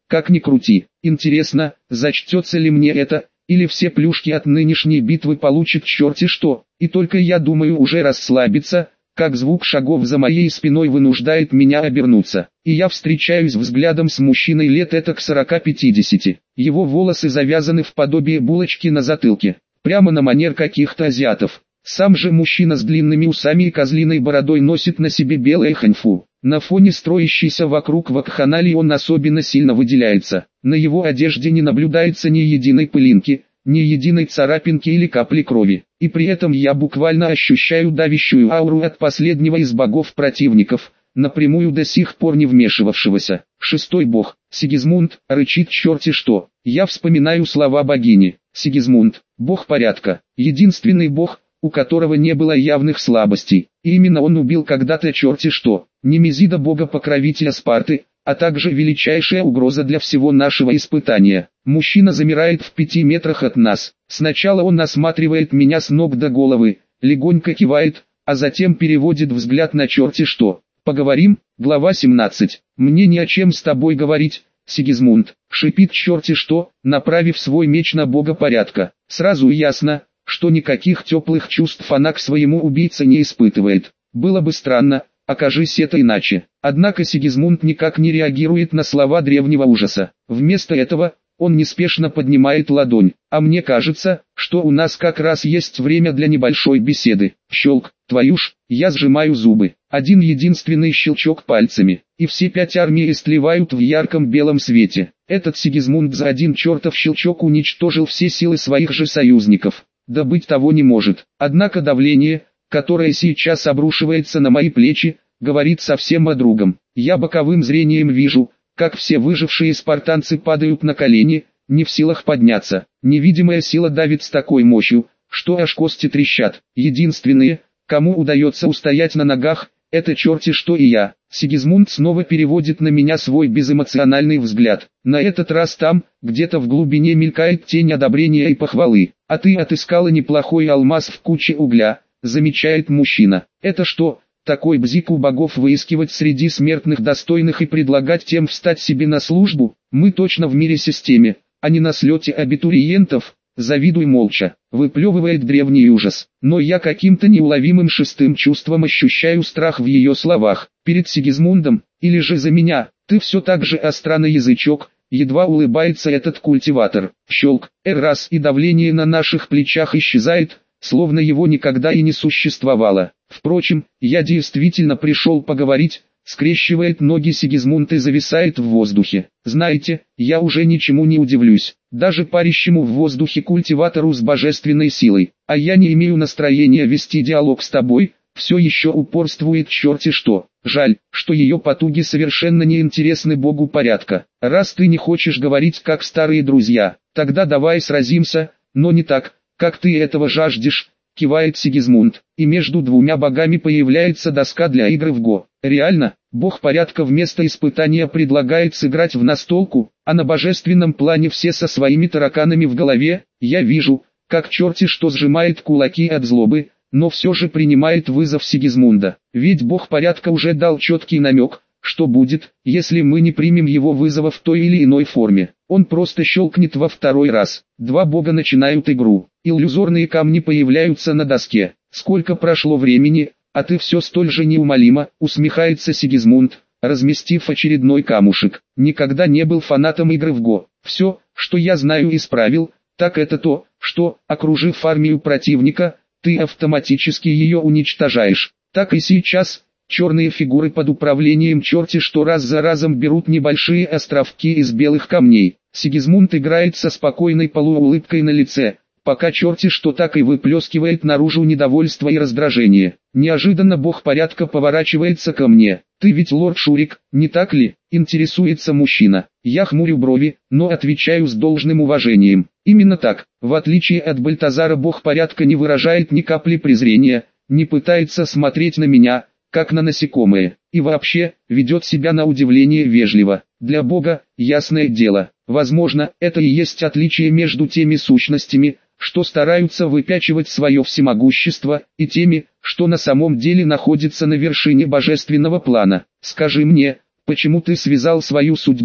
Как ни крути. Интересно, зачтется ли мне это, или все плюшки от нынешней битвы получат черти что. И только я думаю уже расслабиться, как звук шагов за моей спиной вынуждает меня обернуться. И я встречаюсь взглядом с мужчиной лет этак 40-50. Его волосы завязаны в подобие булочки на затылке, прямо на манер каких-то азиатов. Сам же мужчина с длинными усами и козлиной бородой носит на себе белое ханьфу. На фоне строящейся вокруг вакханалии он особенно сильно выделяется. На его одежде не наблюдается ни единой пылинки, ни единой царапинки или капли крови. И при этом я буквально ощущаю давящую ауру от последнего из богов противников, напрямую до сих пор не вмешивавшегося. Шестой бог, Сигизмунд, рычит черти что. Я вспоминаю слова богини. Сигизмунд, бог порядка, единственный бог, у которого не было явных слабостей. И именно он убил когда-то черти что. Немезида бога-покровителя Спарты, а также величайшая угроза для всего нашего испытания. Мужчина замирает в 5 метрах от нас. Сначала он осматривает меня с ног до головы, легонько кивает, а затем переводит взгляд на черти что. Поговорим, глава 17. Мне не о чем с тобой говорить, Сигизмунд, шипит черти что, направив свой меч на бога порядка. Сразу ясно, что никаких теплых чувств она к своему убийце не испытывает. Было бы странно, окажись это иначе. Однако Сигизмунд никак не реагирует на слова древнего ужаса. Вместо этого, он неспешно поднимает ладонь. А мне кажется, что у нас как раз есть время для небольшой беседы. Щелк, твою ж, я сжимаю зубы. Один единственный щелчок пальцами, и все 5 армий истлевают в ярком белом свете. Этот Сигизмунд за один чертов щелчок уничтожил все силы своих же союзников. Да быть того не может. Однако давление, которое сейчас обрушивается на мои плечи, говорит совсем о другом. Я боковым зрением вижу, как все выжившие спартанцы падают на колени, не в силах подняться. Невидимая сила давит с такой мощью, что аж кости трещат. Единственные, кому удается устоять на ногах, это черти что и я. Сигизмунд снова переводит на меня свой безэмоциональный взгляд. На этот раз там, где-то в глубине мелькает тень одобрения и похвалы. А ты отыскала неплохой алмаз в куче угля, замечает мужчина. Это что, такой бзик у богов выискивать среди смертных достойных и предлагать тем встать себе на службу? Мы точно в мире-системе, а не на слете абитуриентов. Завидуй молча, выплевывает древний ужас. Но я каким-то неуловимым шестым чувством ощущаю страх в ее словах. Перед Сигизмундом, или же за меня, ты все так же остра на язычок, едва улыбается этот культиватор. Щелк, раз и давление на наших плечах исчезает, словно его никогда и не существовало. Впрочем, я действительно пришел поговорить. Скрещивает ноги Сигизмунд и зависает в воздухе. Знаете, я уже ничему не удивлюсь, даже парящему в воздухе культиватору с божественной силой. А я не имею настроения вести диалог с тобой, все еще упорствует черти что. Жаль, что ее потуги совершенно не интересны богу порядка. Раз ты не хочешь говорить как старые друзья, тогда давай сразимся, но не так, как ты этого жаждешь. Кивает Сигизмунд, и между двумя богами появляется доска для игры в го. Реально, бог порядка вместо испытания предлагает сыграть в настолку, а на божественном плане все со своими тараканами в голове. Я вижу, как черти что сжимает кулаки от злобы, но все же принимает вызов Сигизмунда. Ведь бог порядка уже дал четкий намек, что будет, если мы не примем его вызова в той или иной форме. Он просто щелкнет во второй раз. Два бога начинают игру. Иллюзорные камни появляются на доске. Сколько прошло времени, а ты все столь же неумолимо, усмехается Сигизмунд, разместив очередной камушек. Никогда не был фанатом игры в го. Все, что я знаю из правил, так это то, что, окружив армию противника, ты автоматически ее уничтожаешь. Так и сейчас. Черные фигуры под управлением черти что раз за разом берут небольшие островки из белых камней. Сигизмунд играет со спокойной полуулыбкой на лице, пока черти что так и выплескивает наружу недовольство и раздражение. Неожиданно бог порядка поворачивается ко мне. Ты ведь лорд Шурик, не так ли? Интересуется мужчина. Я хмурю брови, но отвечаю с должным уважением. Именно так. В отличие от Бальтазара бог порядка не выражает ни капли презрения, не пытается смотреть на меня, как на насекомое, и вообще, ведет себя на удивление вежливо. Для Бога, ясное дело, возможно, это и есть отличие между теми сущностями, что стараются выпячивать свое всемогущество, и теми, что на самом деле находятся на вершине божественного плана. Скажи мне, почему ты связал свою судьбу,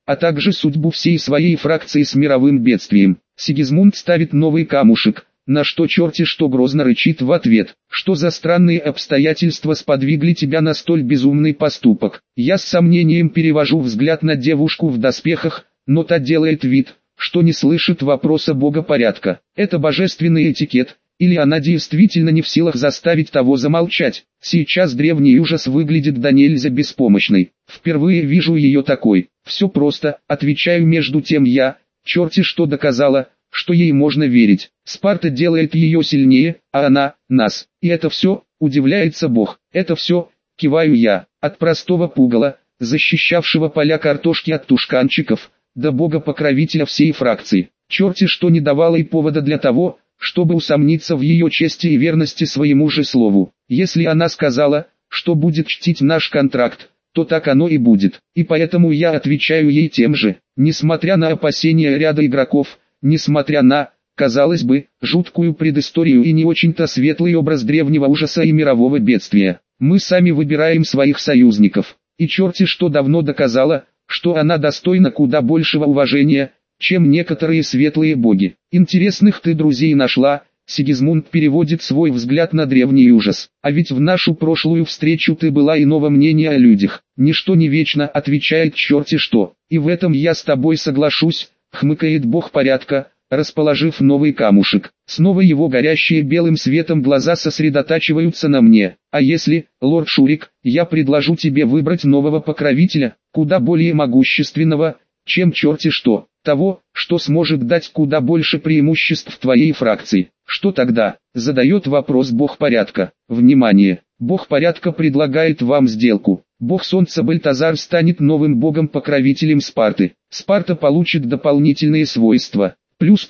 а также судьбу всей своей фракции с мировым бедствием. Сигизмунд ставит новый камушек, на что черти что грозно рычит в ответ. Что за странные обстоятельства сподвигли тебя на столь безумный поступок? Я с сомнением перевожу взгляд на девушку в доспехах, но та делает вид, что не слышит вопроса бога порядка. Это божественный этикет, или она действительно не в силах заставить того замолчать? Сейчас древний ужас выглядит до нельзя беспомощной. Впервые вижу ее такой. Все просто, отвечаю между тем я, черти что доказала, что ей можно верить. Спарта делает ее сильнее, а она – нас. И это все, удивляется Бог. Это все, киваю я, от простого пугала, защищавшего поля картошки от тушканчиков, до бога-покровителя всей фракции. Черти что не давало и повода для того, чтобы усомниться в ее чести и верности своему же слову. Если она сказала, что будет чтить наш контракт, то так оно и будет. И поэтому я отвечаю ей тем же. Несмотря на опасения ряда игроков, несмотря на, казалось бы, жуткую предысторию и не очень-то светлый образ древнего ужаса и мирового бедствия, мы сами выбираем своих союзников. И черти что давно доказала, что она достойна куда большего уважения, чем некоторые светлые боги. Интересных ты друзей нашла. Сигизмунд переводит свой взгляд на древний ужас. А ведь в нашу прошлую встречу ты была иного мнения о людях. Ничто не вечно, отвечает черти что. И в этом я с тобой соглашусь, хмыкает бог порядка, расположив новый камушек. Снова его горящие белым светом глаза сосредотачиваются на мне. А если, лорд Шурик, я предложу тебе выбрать нового покровителя, куда более могущественного, чем черти что, того, что сможет дать куда больше преимуществ твоей фракции. Что тогда? Задает вопрос бог порядка. Внимание! Бог порядка предлагает вам сделку. Бог солнца Бальтазар станет новым богом-покровителем Спарты. Спарта получит дополнительные свойства. Плюс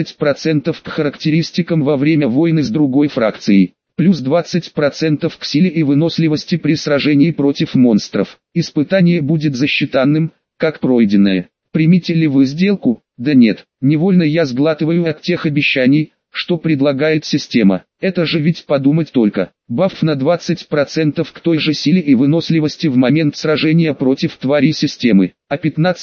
15% к характеристикам во время войны с другой фракцией. Плюс 20% к силе и выносливости при сражении против монстров. Испытание будет засчитанным, как пройденное. Примите ли вы сделку? Да нет. Невольно я сглатываю от тех обещаний, что предлагает система. Это же ведь подумать только. Баф на 20% к той же силе и выносливости в момент сражения против тварей системы, а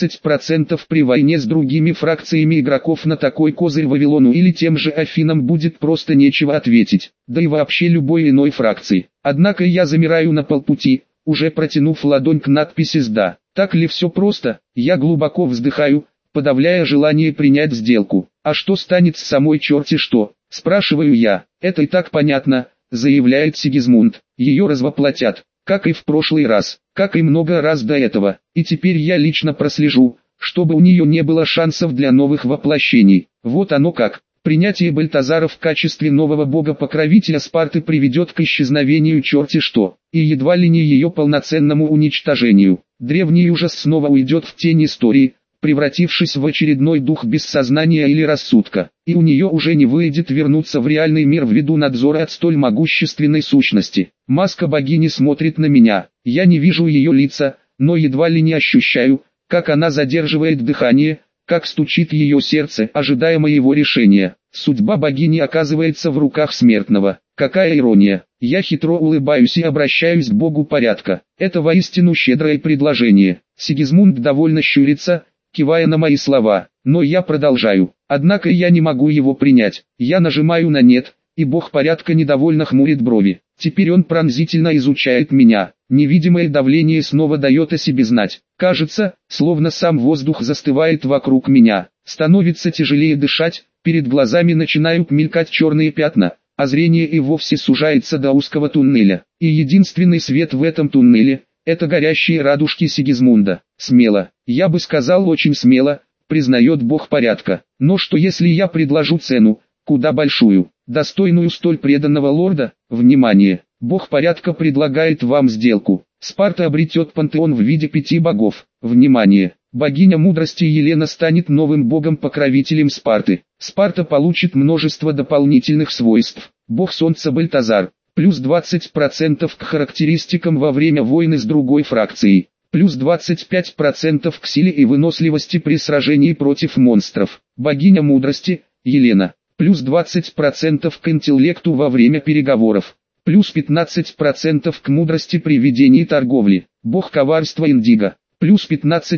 15% при войне с другими фракциями игроков. На такой козырь Вавилону или тем же Афинам будет просто нечего ответить, да и вообще любой иной фракции. Однако я замираю на полпути, уже протянув ладонь к надписи «Сда». Так ли все просто? Я глубоко вздыхаю, подавляя желание принять сделку. А что станет с самой черти что? Спрашиваю я. Это и так понятно, заявляет Сигизмунд. Ее развоплотят, как и в прошлый раз, как и много раз до этого. И теперь я лично прослежу, чтобы у нее не было шансов для новых воплощений. Вот оно как. Принятие Бальтазара в качестве нового бога-покровителя Спарты приведет к исчезновению черти что, и едва ли не ее полноценному уничтожению. Древний ужас снова уйдет в тень истории, превратившись в очередной дух без сознания или рассудка, и у нее уже не выйдет вернуться в реальный мир ввиду надзора от столь могущественной сущности. Маска богини смотрит на меня, я не вижу ее лица, но едва ли не ощущаю, как она задерживает дыхание, как стучит ее сердце, ожидая моего решения. Судьба богини оказывается в руках смертного. Какая ирония. Я хитро улыбаюсь и обращаюсь к богу порядка. Это воистину щедрое предложение. Сигизмунд довольно щурится, кивая на мои слова, но я продолжаю. Однако я не могу его принять. Я нажимаю на «нет», и бог порядка недовольно хмурит брови. Теперь он пронзительно изучает меня. Невидимое давление снова дает о себе знать. Кажется, словно сам воздух застывает вокруг меня. Становится тяжелее дышать, перед глазами начинают мелькать черные пятна, а зрение и вовсе сужается до узкого туннеля. И единственный свет в этом туннеле – это горящие радужки Сигизмунда. Смело, я бы сказал очень смело, признает бог порядка. Но что если я предложу цену, куда большую, достойную столь преданного лорда? Внимание! Бог порядка предлагает вам сделку. Спарта обретет пантеон в виде 5 богов. Внимание! Богиня мудрости Елена станет новым богом-покровителем Спарты. Спарта получит множество дополнительных свойств. Бог солнца Бальтазар. Плюс 20% к характеристикам во время войны с другой фракцией. Плюс 25% к силе и выносливости при сражении против монстров. Богиня мудрости Елена. Плюс 20% к интеллекту во время переговоров. Плюс 15% к мудрости при ведении торговли. Бог коварства Индиго. плюс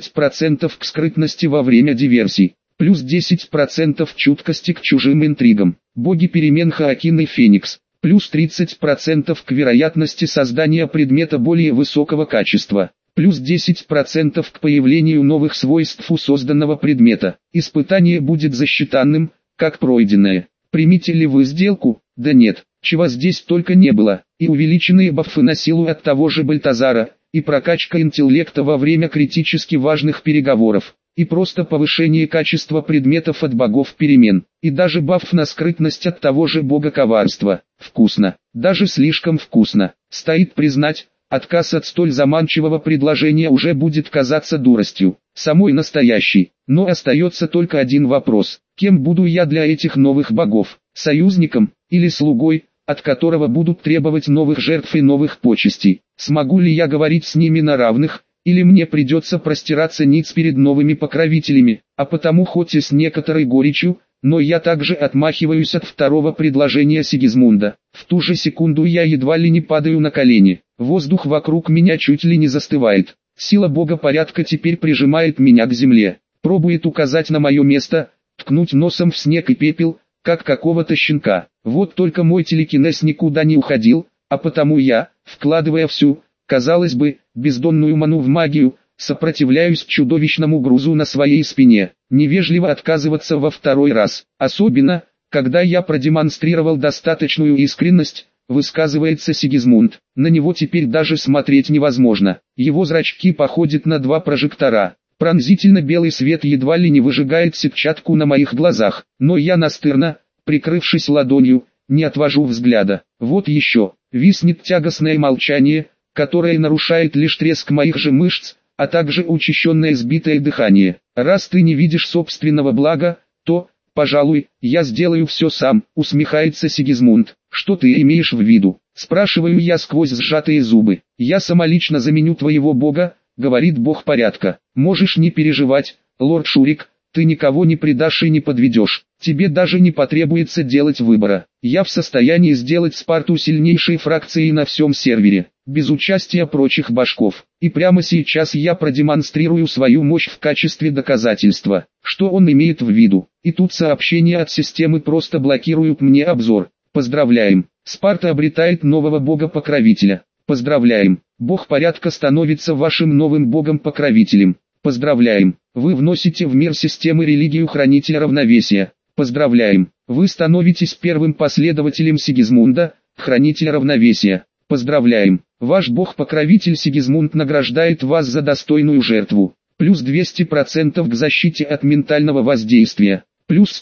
15% к скрытности во время диверсий, плюс 10% чуткости к чужим интригам. Боги перемен Хоакин и Феникс, плюс 30% к вероятности создания предмета более высокого качества, плюс 10% к появлению новых свойств у созданного предмета. Испытание будет засчитанным, как пройденное. Примите ли вы сделку? Да нет, чего здесь только не было, и увеличенные баффы на силу от того же Бальтазара, и прокачка интеллекта во время критически важных переговоров, и просто повышение качества предметов от богов перемен, и даже баф на скрытность от того же бога коварства. Вкусно, даже слишком вкусно. Стоит признать, отказ от столь заманчивого предложения уже будет казаться дуростью, самой настоящей. Но остается только один вопрос: кем буду я для этих новых богов? Союзником или слугой, от которого будут требовать новых жертв и новых почестей? Смогу ли я говорить с ними на равных, или мне придется простираться ниц перед новыми покровителями? А потому, хоть и с некоторой горечью, но я также отмахиваюсь от второго предложения Сигизмунда. В ту же секунду я едва ли не падаю на колени. Воздух вокруг меня чуть ли не застывает. Сила бога порядка теперь прижимает меня к земле. Пробует указать на мое место, ткнуть носом в снег и пепел, как какого-то щенка. Вот только мой телекинез никуда не уходил, а потому я, вкладывая всю, казалось бы, бездонную ману в магию, сопротивляюсь чудовищному грузу на своей спине. Невежливо отказываться во второй раз, особенно, когда я продемонстрировал достаточную искренность, высказывается Сигизмунд. На него теперь даже смотреть невозможно. Его зрачки походят на два прожектора. Пронзительно белый свет едва ли не выжигает сетчатку на моих глазах, но я настырно, прикрывшись ладонью, не отвожу взгляда. Вот еще, виснет тягостное молчание, которое нарушает лишь треск моих же мышц, а также учащенное сбитое дыхание. Раз ты не видишь собственного блага, то, пожалуй, я сделаю все сам, усмехается Сигизмунд. Что ты имеешь в виду? Спрашиваю я сквозь сжатые зубы. Я самолично заменю твоего бога, говорит бог порядка. Можешь не переживать, лорд Шурик, ты никого не предашь и не подведешь. Тебе даже не потребуется делать выбора. Я в состоянии сделать Спарту сильнейшей фракцией на всем сервере, без участия прочих башков. И прямо сейчас я продемонстрирую свою мощь в качестве доказательства, что он имеет в виду. И тут сообщения от системы просто блокируют мне обзор. Поздравляем, Спарта обретает нового бога-покровителя. Поздравляем, бог порядка становится вашим новым богом-покровителем. Поздравляем, вы вносите в мир системы религию хранителя равновесия. Поздравляем, вы становитесь первым последователем Сигизмунда, хранителя равновесия. Поздравляем, ваш бог-покровитель Сигизмунд награждает вас за достойную жертву. Плюс 200% к защите от ментального воздействия, плюс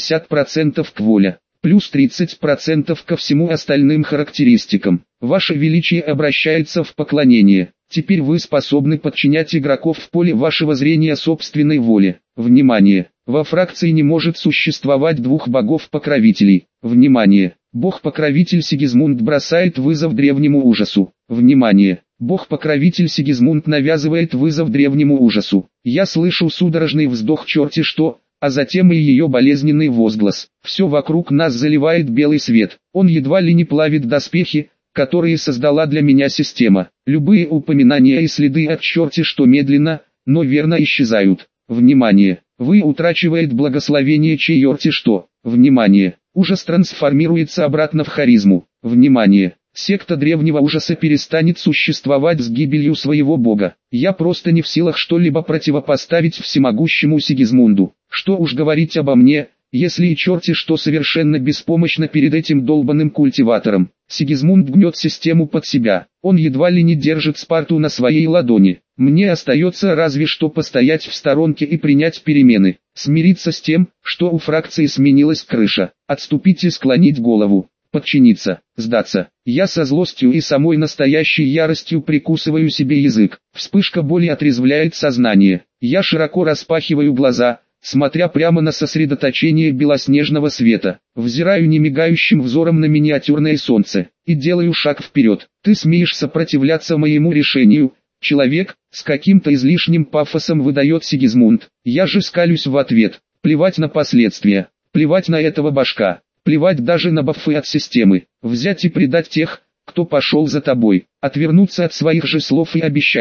150% к воле, плюс 30% ко всему остальным характеристикам. Ваше величие обращается в поклонение. Теперь вы способны подчинять игроков в поле вашего зрения собственной воле. Внимание! Во фракции не может существовать двух богов-покровителей. Внимание! Бог-покровитель Сигизмунд бросает вызов древнему ужасу. Внимание! Бог-покровитель Сигизмунд навязывает вызов древнему ужасу. Я слышу судорожный вздох черти что, а затем и ее болезненный возглас. Все вокруг нас заливает белый свет. Он едва ли не плавит доспехи, которые создала для меня система. Любые упоминания и следы от черти что медленно, но верно исчезают. Внимание! Вы утрачивает благословение черти что. Внимание! Ужас трансформируется обратно в харизму. Внимание! Секта древнего ужаса перестанет существовать с гибелью своего бога. Я просто не в силах что-либо противопоставить всемогущему Сигизмунду. Что уж говорить обо мне, если и черти что совершенно беспомощно перед этим долбанным культиватором. Сигизмунд гнет систему под себя. Он едва ли не держит Спарту на своей ладони. Мне остается разве что постоять в сторонке и принять перемены. Смириться с тем, что у фракции сменилась крыша. Отступить и склонить голову. Подчиниться, сдаться. Я со злостью и самой настоящей яростью прикусываю себе язык. Вспышка боли отрезвляет сознание. Я широко распахиваю глаза, смотря прямо на сосредоточение белоснежного света. Взираю немигающим взором на миниатюрное солнце. И делаю шаг вперед. Ты смеешь сопротивляться моему решению, человек, с каким-то излишним пафосом выдает Сигизмунд. Я же скалюсь в ответ. Плевать на последствия. Плевать на этого башка. Плевать даже на бафы от системы. Взять и предать тех, кто пошел за тобой. Отвернуться от своих же слов и обещаний.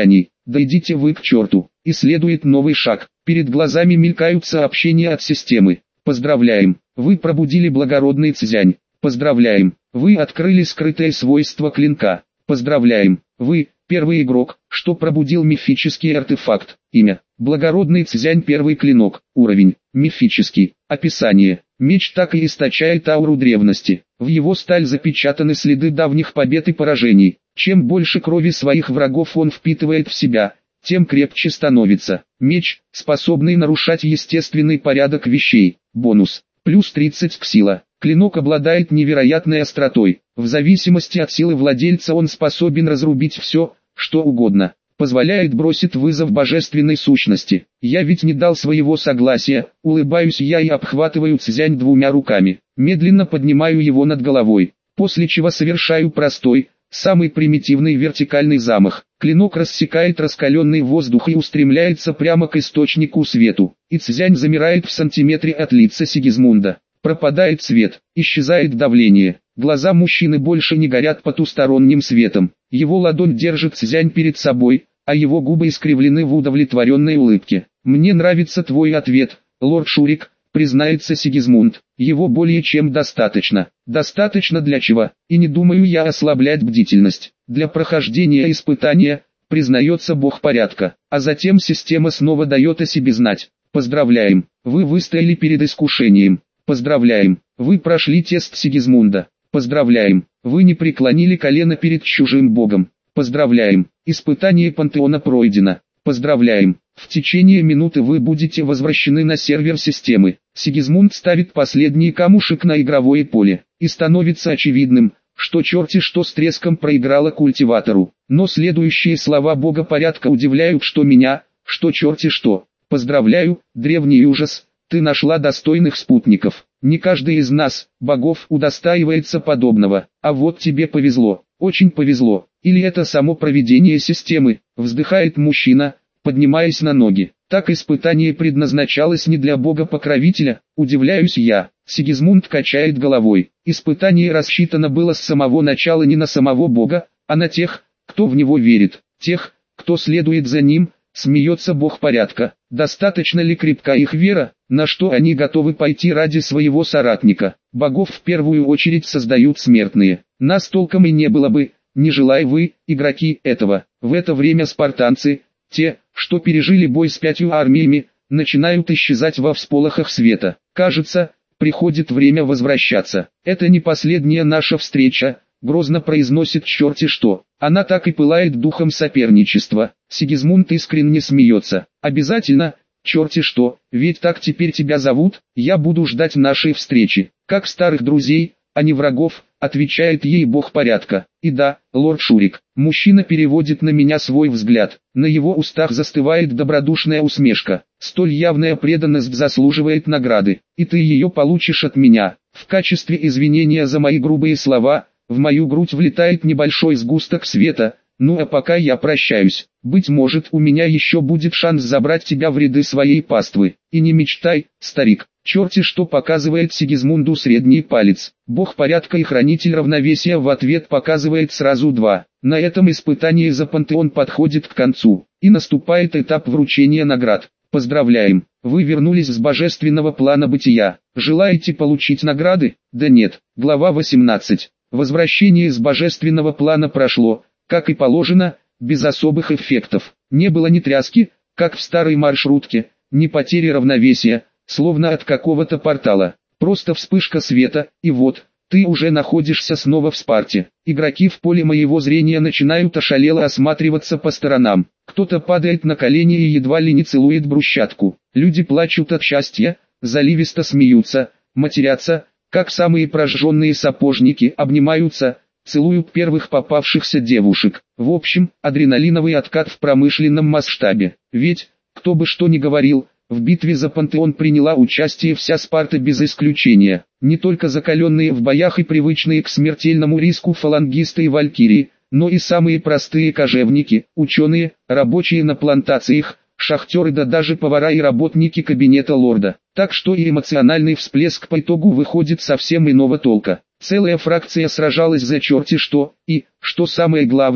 да идите вы к черту. И следует новый шаг. Перед глазами мелькают сообщения от системы. Поздравляем, вы пробудили благородный цзянь. Поздравляем, вы открыли скрытое свойство клинка. Поздравляем, вы первый игрок, что пробудил мифический артефакт. Имя: благородный цзянь, первый клинок. Уровень: мифический. Описание: меч так и источает ауру древности. В его сталь запечатаны следы давних побед и поражений. Чем больше крови своих врагов он впитывает в себя, тем крепче становится. Меч, способный нарушать естественный порядок вещей. Бонус: плюс 30 к сила. Клинок обладает невероятной остротой. В зависимости от силы владельца он способен разрубить все, что угодно. Позволяет бросить вызов божественной сущности. Я ведь не дал своего согласия. Улыбаюсь я и обхватываю цзянь двумя руками. Медленно поднимаю его над головой, после чего совершаю простой, самый примитивный вертикальный замах. Клинок рассекает раскаленный воздух и устремляется прямо к источнику свету. И цзянь замирает в сантиметре от лица Сигизмунда. Пропадает свет, исчезает давление. Глаза мужчины больше не горят потусторонним светом. Его ладонь держит цзянь перед собой, а его губы искривлены в удовлетворенной улыбке. «Мне нравится твой ответ, лорд Шурик», признается Сигизмунд. «Его более чем достаточно». Достаточно для чего? И не думаю я ослаблять бдительность. Для прохождения испытания, признается бог порядка. А затем система снова дает о себе знать. Поздравляем, вы выстояли перед искушением. Поздравляем, вы прошли тест Сигизмунда. Поздравляем, вы не преклонили колено перед чужим богом. Поздравляем, испытание пантеона пройдено. Поздравляем, в течение минуты вы будете возвращены на сервер системы. Сигизмунд ставит последний камушек на игровое поле, и становится очевидным, что черти что с треском проиграла культиватору. Но следующие слова бога порядка удивляют меня, что черти что. Поздравляю, древний ужас. Ты нашла достойных спутников. Не каждый из нас, богов, удостаивается подобного. А вот тебе повезло, очень повезло. Или это само провидение системы, вздыхает мужчина, поднимаясь на ноги. Так испытание предназначалось не для бога-покровителя, удивляюсь я. Сигизмунд качает головой. Испытание рассчитано было с самого начала не на самого бога, а на тех, кто в него верит. Тех, кто следует за ним. Смеется бог порядка. Достаточно ли крепка их вера, на что они готовы пойти ради своего соратника? Богов в первую очередь создают смертные. Нас толком и не было бы, не желая вы, игроки, этого. В это время спартанцы, те, что пережили бой с 5 армиями, начинают исчезать во всполохах света. Кажется, приходит время возвращаться. Это не последняя наша встреча, грозно произносит черти что. Она так и пылает духом соперничества. Сигизмунд искренне смеется. Обязательно, черти что, ведь так теперь тебя зовут, я буду ждать нашей встречи. Как старых друзей, а не врагов, отвечает ей бог порядка. И да, лорд Шурик. Мужчина переводит на меня свой взгляд. На его устах застывает добродушная усмешка. Столь явная преданность заслуживает награды. И ты ее получишь от меня. В качестве извинения за мои грубые слова, в мою грудь влетает небольшой сгусток света. Ну а пока я прощаюсь. Быть может, у меня еще будет шанс забрать тебя в ряды своей паствы. И не мечтай, старик. Черти что показывает Сигизмунду средний палец. Бог порядка и хранитель равновесия в ответ показывает сразу два. На этом испытание за пантеон подходит к концу. И наступает этап вручения наград. Поздравляем, вы вернулись с божественного плана бытия. Желаете получить награды? Да нет. Глава 18. Возвращение с божественного плана прошло, как и положено, без особых эффектов. Не было ни тряски, как в старой маршрутке, ни потери равновесия, словно от какого-то портала. Просто вспышка света, и вот, ты уже находишься снова в Спарте. Игроки в поле моего зрения начинают ошалело осматриваться по сторонам. Кто-то падает на колени и едва ли не целует брусчатку. Люди плачут от счастья, заливисто смеются, матерятся, как самые прожженные сапожники, обнимаются, целуют первых попавшихся девушек. В общем, адреналиновый откат в промышленном масштабе. Ведь, кто бы что ни говорил, в битве за пантеон приняла участие вся Спарта без исключения. Не только закаленные в боях и привычные к смертельному риску фалангисты и валькирии, но и самые простые кожевники, ученые, рабочие на плантациях, шахтеры да даже повара и работники кабинета лорда. Так что и эмоциональный всплеск по итогу выходит совсем иного толка. Целая фракция сражалась за черти что, и, что самое главное,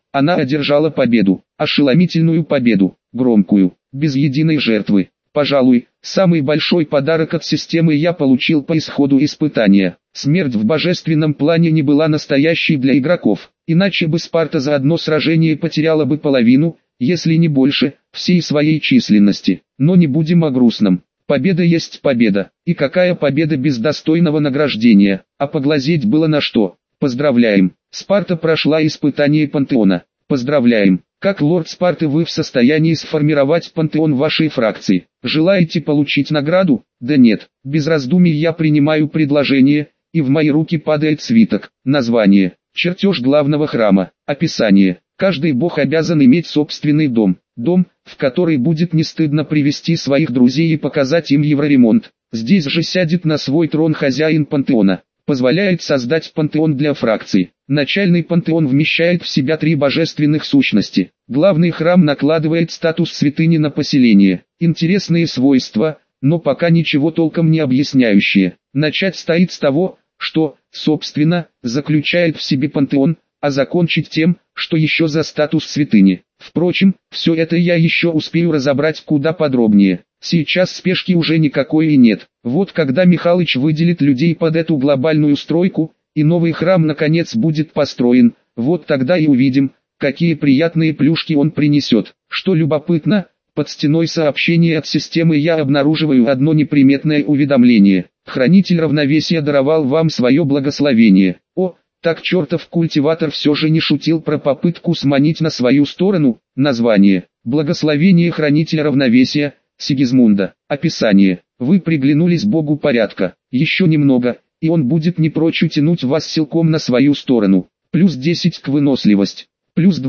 Она одержала победу, ошеломительную победу, громкую, без единой жертвы. Пожалуй, самый большой подарок от системы я получил по исходу испытания. Смерть в божественном плане не была настоящей для игроков, иначе бы Спарта за одно сражение потеряла бы половину, если не больше, всей своей численности. Но не будем о грустном. Победа есть победа, и какая победа без достойного награждения, а поглазеть было на что. Поздравляем, Спарта прошла испытание пантеона. Поздравляем, как лорд Спарты вы в состоянии сформировать пантеон вашей фракции. Желаете получить награду? Да нет, без раздумий я принимаю предложение, и в мои руки падает свиток. Название, чертеж главного храма, описание. Каждый бог обязан иметь собственный дом, в который будет не стыдно привести своих друзей и показать им евроремонт. Здесь же сядет на свой трон хозяин пантеона, позволяет создать пантеон для фракций. Начальный пантеон вмещает в себя 3 божественных сущности. Главный храм накладывает статус святыни на поселение. Интересные свойства, но пока ничего толком не объясняющие. Начать стоит с того, что, собственно, заключает в себе пантеон, а закончить тем, что еще за статус святыни. Впрочем, все это я еще успею разобрать куда подробнее. Сейчас спешки уже никакой и нет. Вот когда Михалыч выделит людей под эту глобальную стройку, и новый храм наконец будет построен, вот тогда и увидим, какие приятные плюшки он принесет. Что любопытно, под стеной сообщения от системы я обнаруживаю одно неприметное уведомление. Хранитель равновесия даровал вам свое благословение. О, так чертов культиватор все же не шутил про попытку сманить на свою сторону. Название: благословение хранителя равновесия, Сигизмунда. Описание: вы приглянулись богу порядка, еще немного, и он будет не прочь утянуть вас силком на свою сторону. Плюс 10 к выносливость, плюс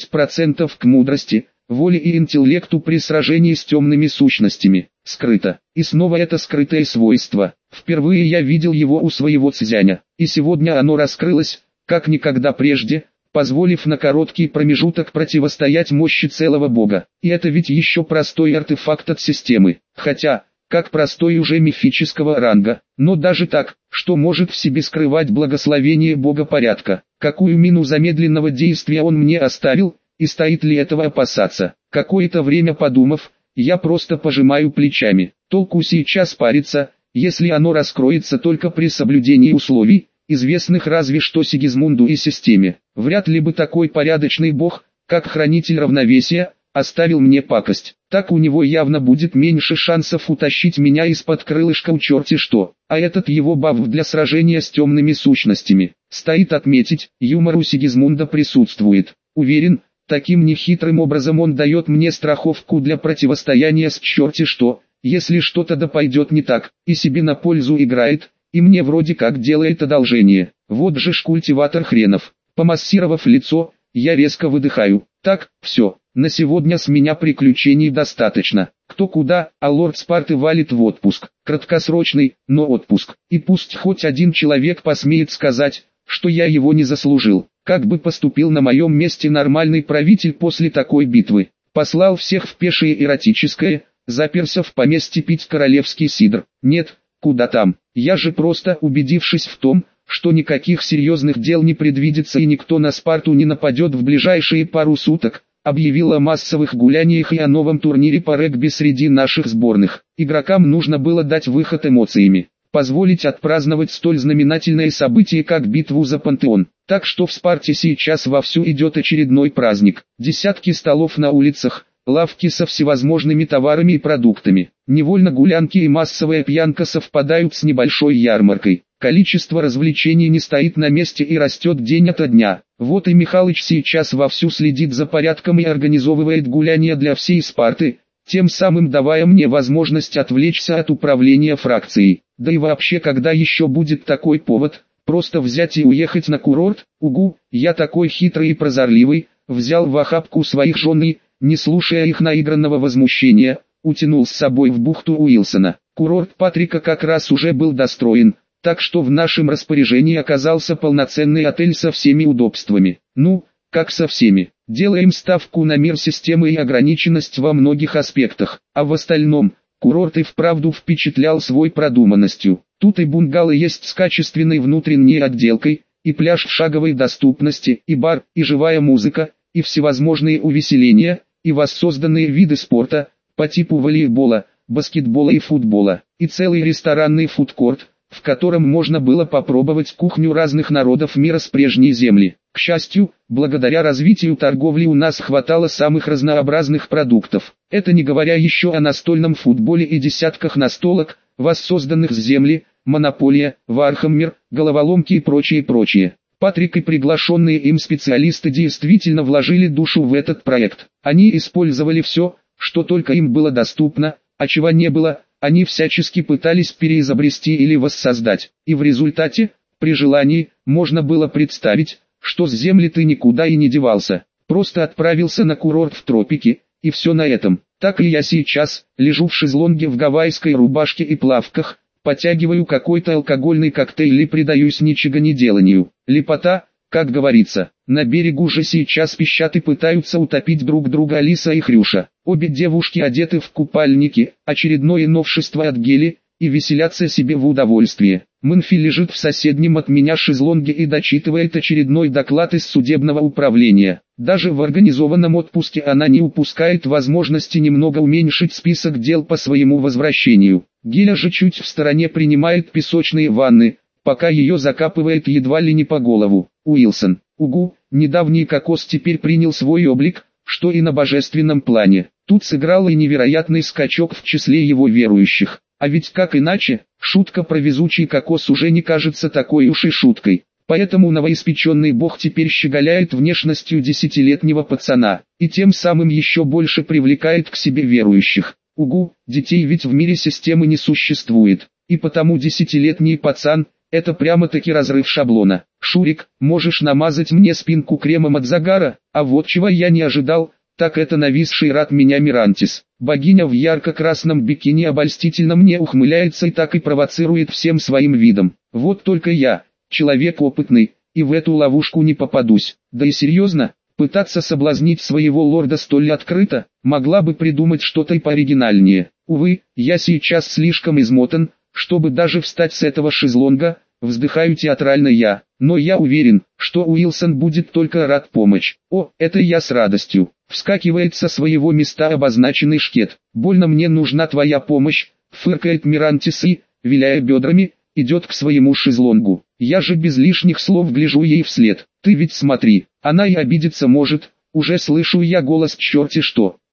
20% к мудрости, воле и интеллекту при сражении с темными сущностями. Скрыто. И снова это скрытое свойство. Впервые я видел его у своего Цзяня, и сегодня оно раскрылось, как никогда прежде, позволив на короткий промежуток противостоять мощи целого бога. И это ведь еще простой артефакт от системы, хотя, как простой уже мифического ранга, но даже так, что может в себе скрывать благословение бога порядка. Какую мину замедленного действия он мне оставил, и стоит ли этого опасаться? Какое-то время подумав, я просто пожимаю плечами. Толку сейчас париться, если оно раскроется только при соблюдении условий, известных разве что Сигизмунду и системе. Вряд ли бы такой порядочный бог, как хранитель равновесия, оставил мне пакость. Так у него явно будет меньше шансов утащить меня из-под крылышка у черти что. А этот его баф для сражения с темными сущностями. Стоит отметить, юмор у Сигизмунда присутствует. Уверен, таким нехитрым образом он дает мне страховку для противостояния с черти что, если что-то да пойдет не так, и себе на пользу играет, и мне вроде как делает одолжение. Вот же ж культиватор хренов. Помассировав лицо, я резко выдыхаю. Так, все, на сегодня с меня приключений достаточно. Кто куда, а лорд Спарты валит в отпуск. Краткосрочный, но отпуск. И пусть хоть один человек посмеет сказать, что я его не заслужил. Как бы поступил на моем месте нормальный правитель после такой битвы? Послал всех в пешее эротическое, заперся в поместье пить королевский сидр. Нет, куда там. Я же просто, убедившись в том, что никаких серьезных дел не предвидится и никто на Спарту не нападет в ближайшие пару суток, объявил о массовых гуляниях и о новом турнире по регби среди наших сборных. Игрокам нужно было дать выход эмоциями, позволить отпраздновать столь знаменательное событие, как битву за пантеон. Так что в Спарте сейчас вовсю идет очередной праздник. Десятки столов на улицах, лавки со всевозможными товарами и продуктами. Невольно гулянки и массовая пьянка совпадают с небольшой ярмаркой. Количество развлечений не стоит на месте и растет день ото дня. Вот и Михалыч сейчас вовсю следит за порядком и организовывает гуляния для всей Спарты, тем самым давая мне возможность отвлечься от управления фракцией. Да и вообще, когда еще будет такой повод, просто взять и уехать на курорт? Угу, я такой хитрый и прозорливый, взял в охапку своих жен и, не слушая их наигранного возмущения, утянул с собой в бухту Уилсона. Курорт Патрика как раз уже был достроен, так что в нашем распоряжении оказался полноценный отель со всеми удобствами. Ну, как со всеми. Делаем ставку на мир системы и ограниченность во многих аспектах, а в остальном, курорт и вправду впечатлял своей продуманностью. Тут и бунгало есть с качественной внутренней отделкой, и пляж в шаговой доступности, и бар, и живая музыка, и всевозможные увеселения, и воссозданные виды спорта, по типу волейбола, баскетбола и футбола, и целый ресторанный фудкорт, в котором можно было попробовать кухню разных народов мира с прежней земли. К счастью, благодаря развитию торговли у нас хватало самых разнообразных продуктов. Это не говоря еще о настольном футболе и десятках настолок, воссозданных с земли, Монополия, Вархаммер, головоломки и прочее. Патрик и приглашенные им специалисты действительно вложили душу в этот проект. Они использовали все, что только им было доступно, а чего не было, они всячески пытались переизобрести или воссоздать. И в результате, при желании, можно было представить, что с земли ты никуда и не девался. Просто отправился на курорт в тропики, и все на этом. Так и я сейчас, лежу в шезлонге в гавайской рубашке и плавках, потягиваю какой-то алкогольный коктейль и предаюсь ничегонеделанию. Лепота, как говорится. На берегу же сейчас пищат и пытаются утопить друг друга Алиса и Хрюша. Обе девушки одеты в купальники, очередное новшество от Гели, и веселятся себе в удовольствие. Мэнфи лежит в соседнем от меня шезлонге и дочитывает очередной доклад из судебного управления. Даже в организованном отпуске она не упускает возможности немного уменьшить список дел по своему возвращению. Геля же чуть в стороне принимает песочные ванны, пока ее закапывает едва ли не по голову. Уилсон, угу, недавний кокос теперь принял свой облик, что и на божественном плане. Тут сыграл и невероятный скачок в числе его верующих. А ведь как иначе, шутка про везучий кокос уже не кажется такой уж и шуткой. Поэтому новоиспеченный бог теперь щеголяет внешностью десятилетнего пацана, и тем самым еще больше привлекает к себе верующих. Угу, детей ведь в мире системы не существует, и потому десятилетний пацан – это прямо-таки разрыв шаблона. Шурик, можешь намазать мне спинку кремом от загара, а вот чего я не ожидал, так это нависший рад меня Мирантис. Богиня в ярко-красном бикини обольстительно мне ухмыляется и так и провоцирует всем своим видом. Вот только я, человек опытный, и в эту ловушку не попадусь. Да и серьезно, пытаться соблазнить своего лорда столь открыто, могла бы придумать что-то и пооригинальнее. Увы, я сейчас слишком измотан, чтобы даже встать с этого шезлонга, вздыхаю театрально я. Но я уверен, что Уилсон будет только рад помочь. О, это я с радостью. Вскакивает со своего места обозначенный шкет. Больно мне нужна твоя помощь, фыркает Мирантис и, виляя бедрами, идет к своему шезлонгу. Я же без лишних слов гляжу ей вслед. Ты ведь смотри, она и обидеться может, уже слышу я голос черти что.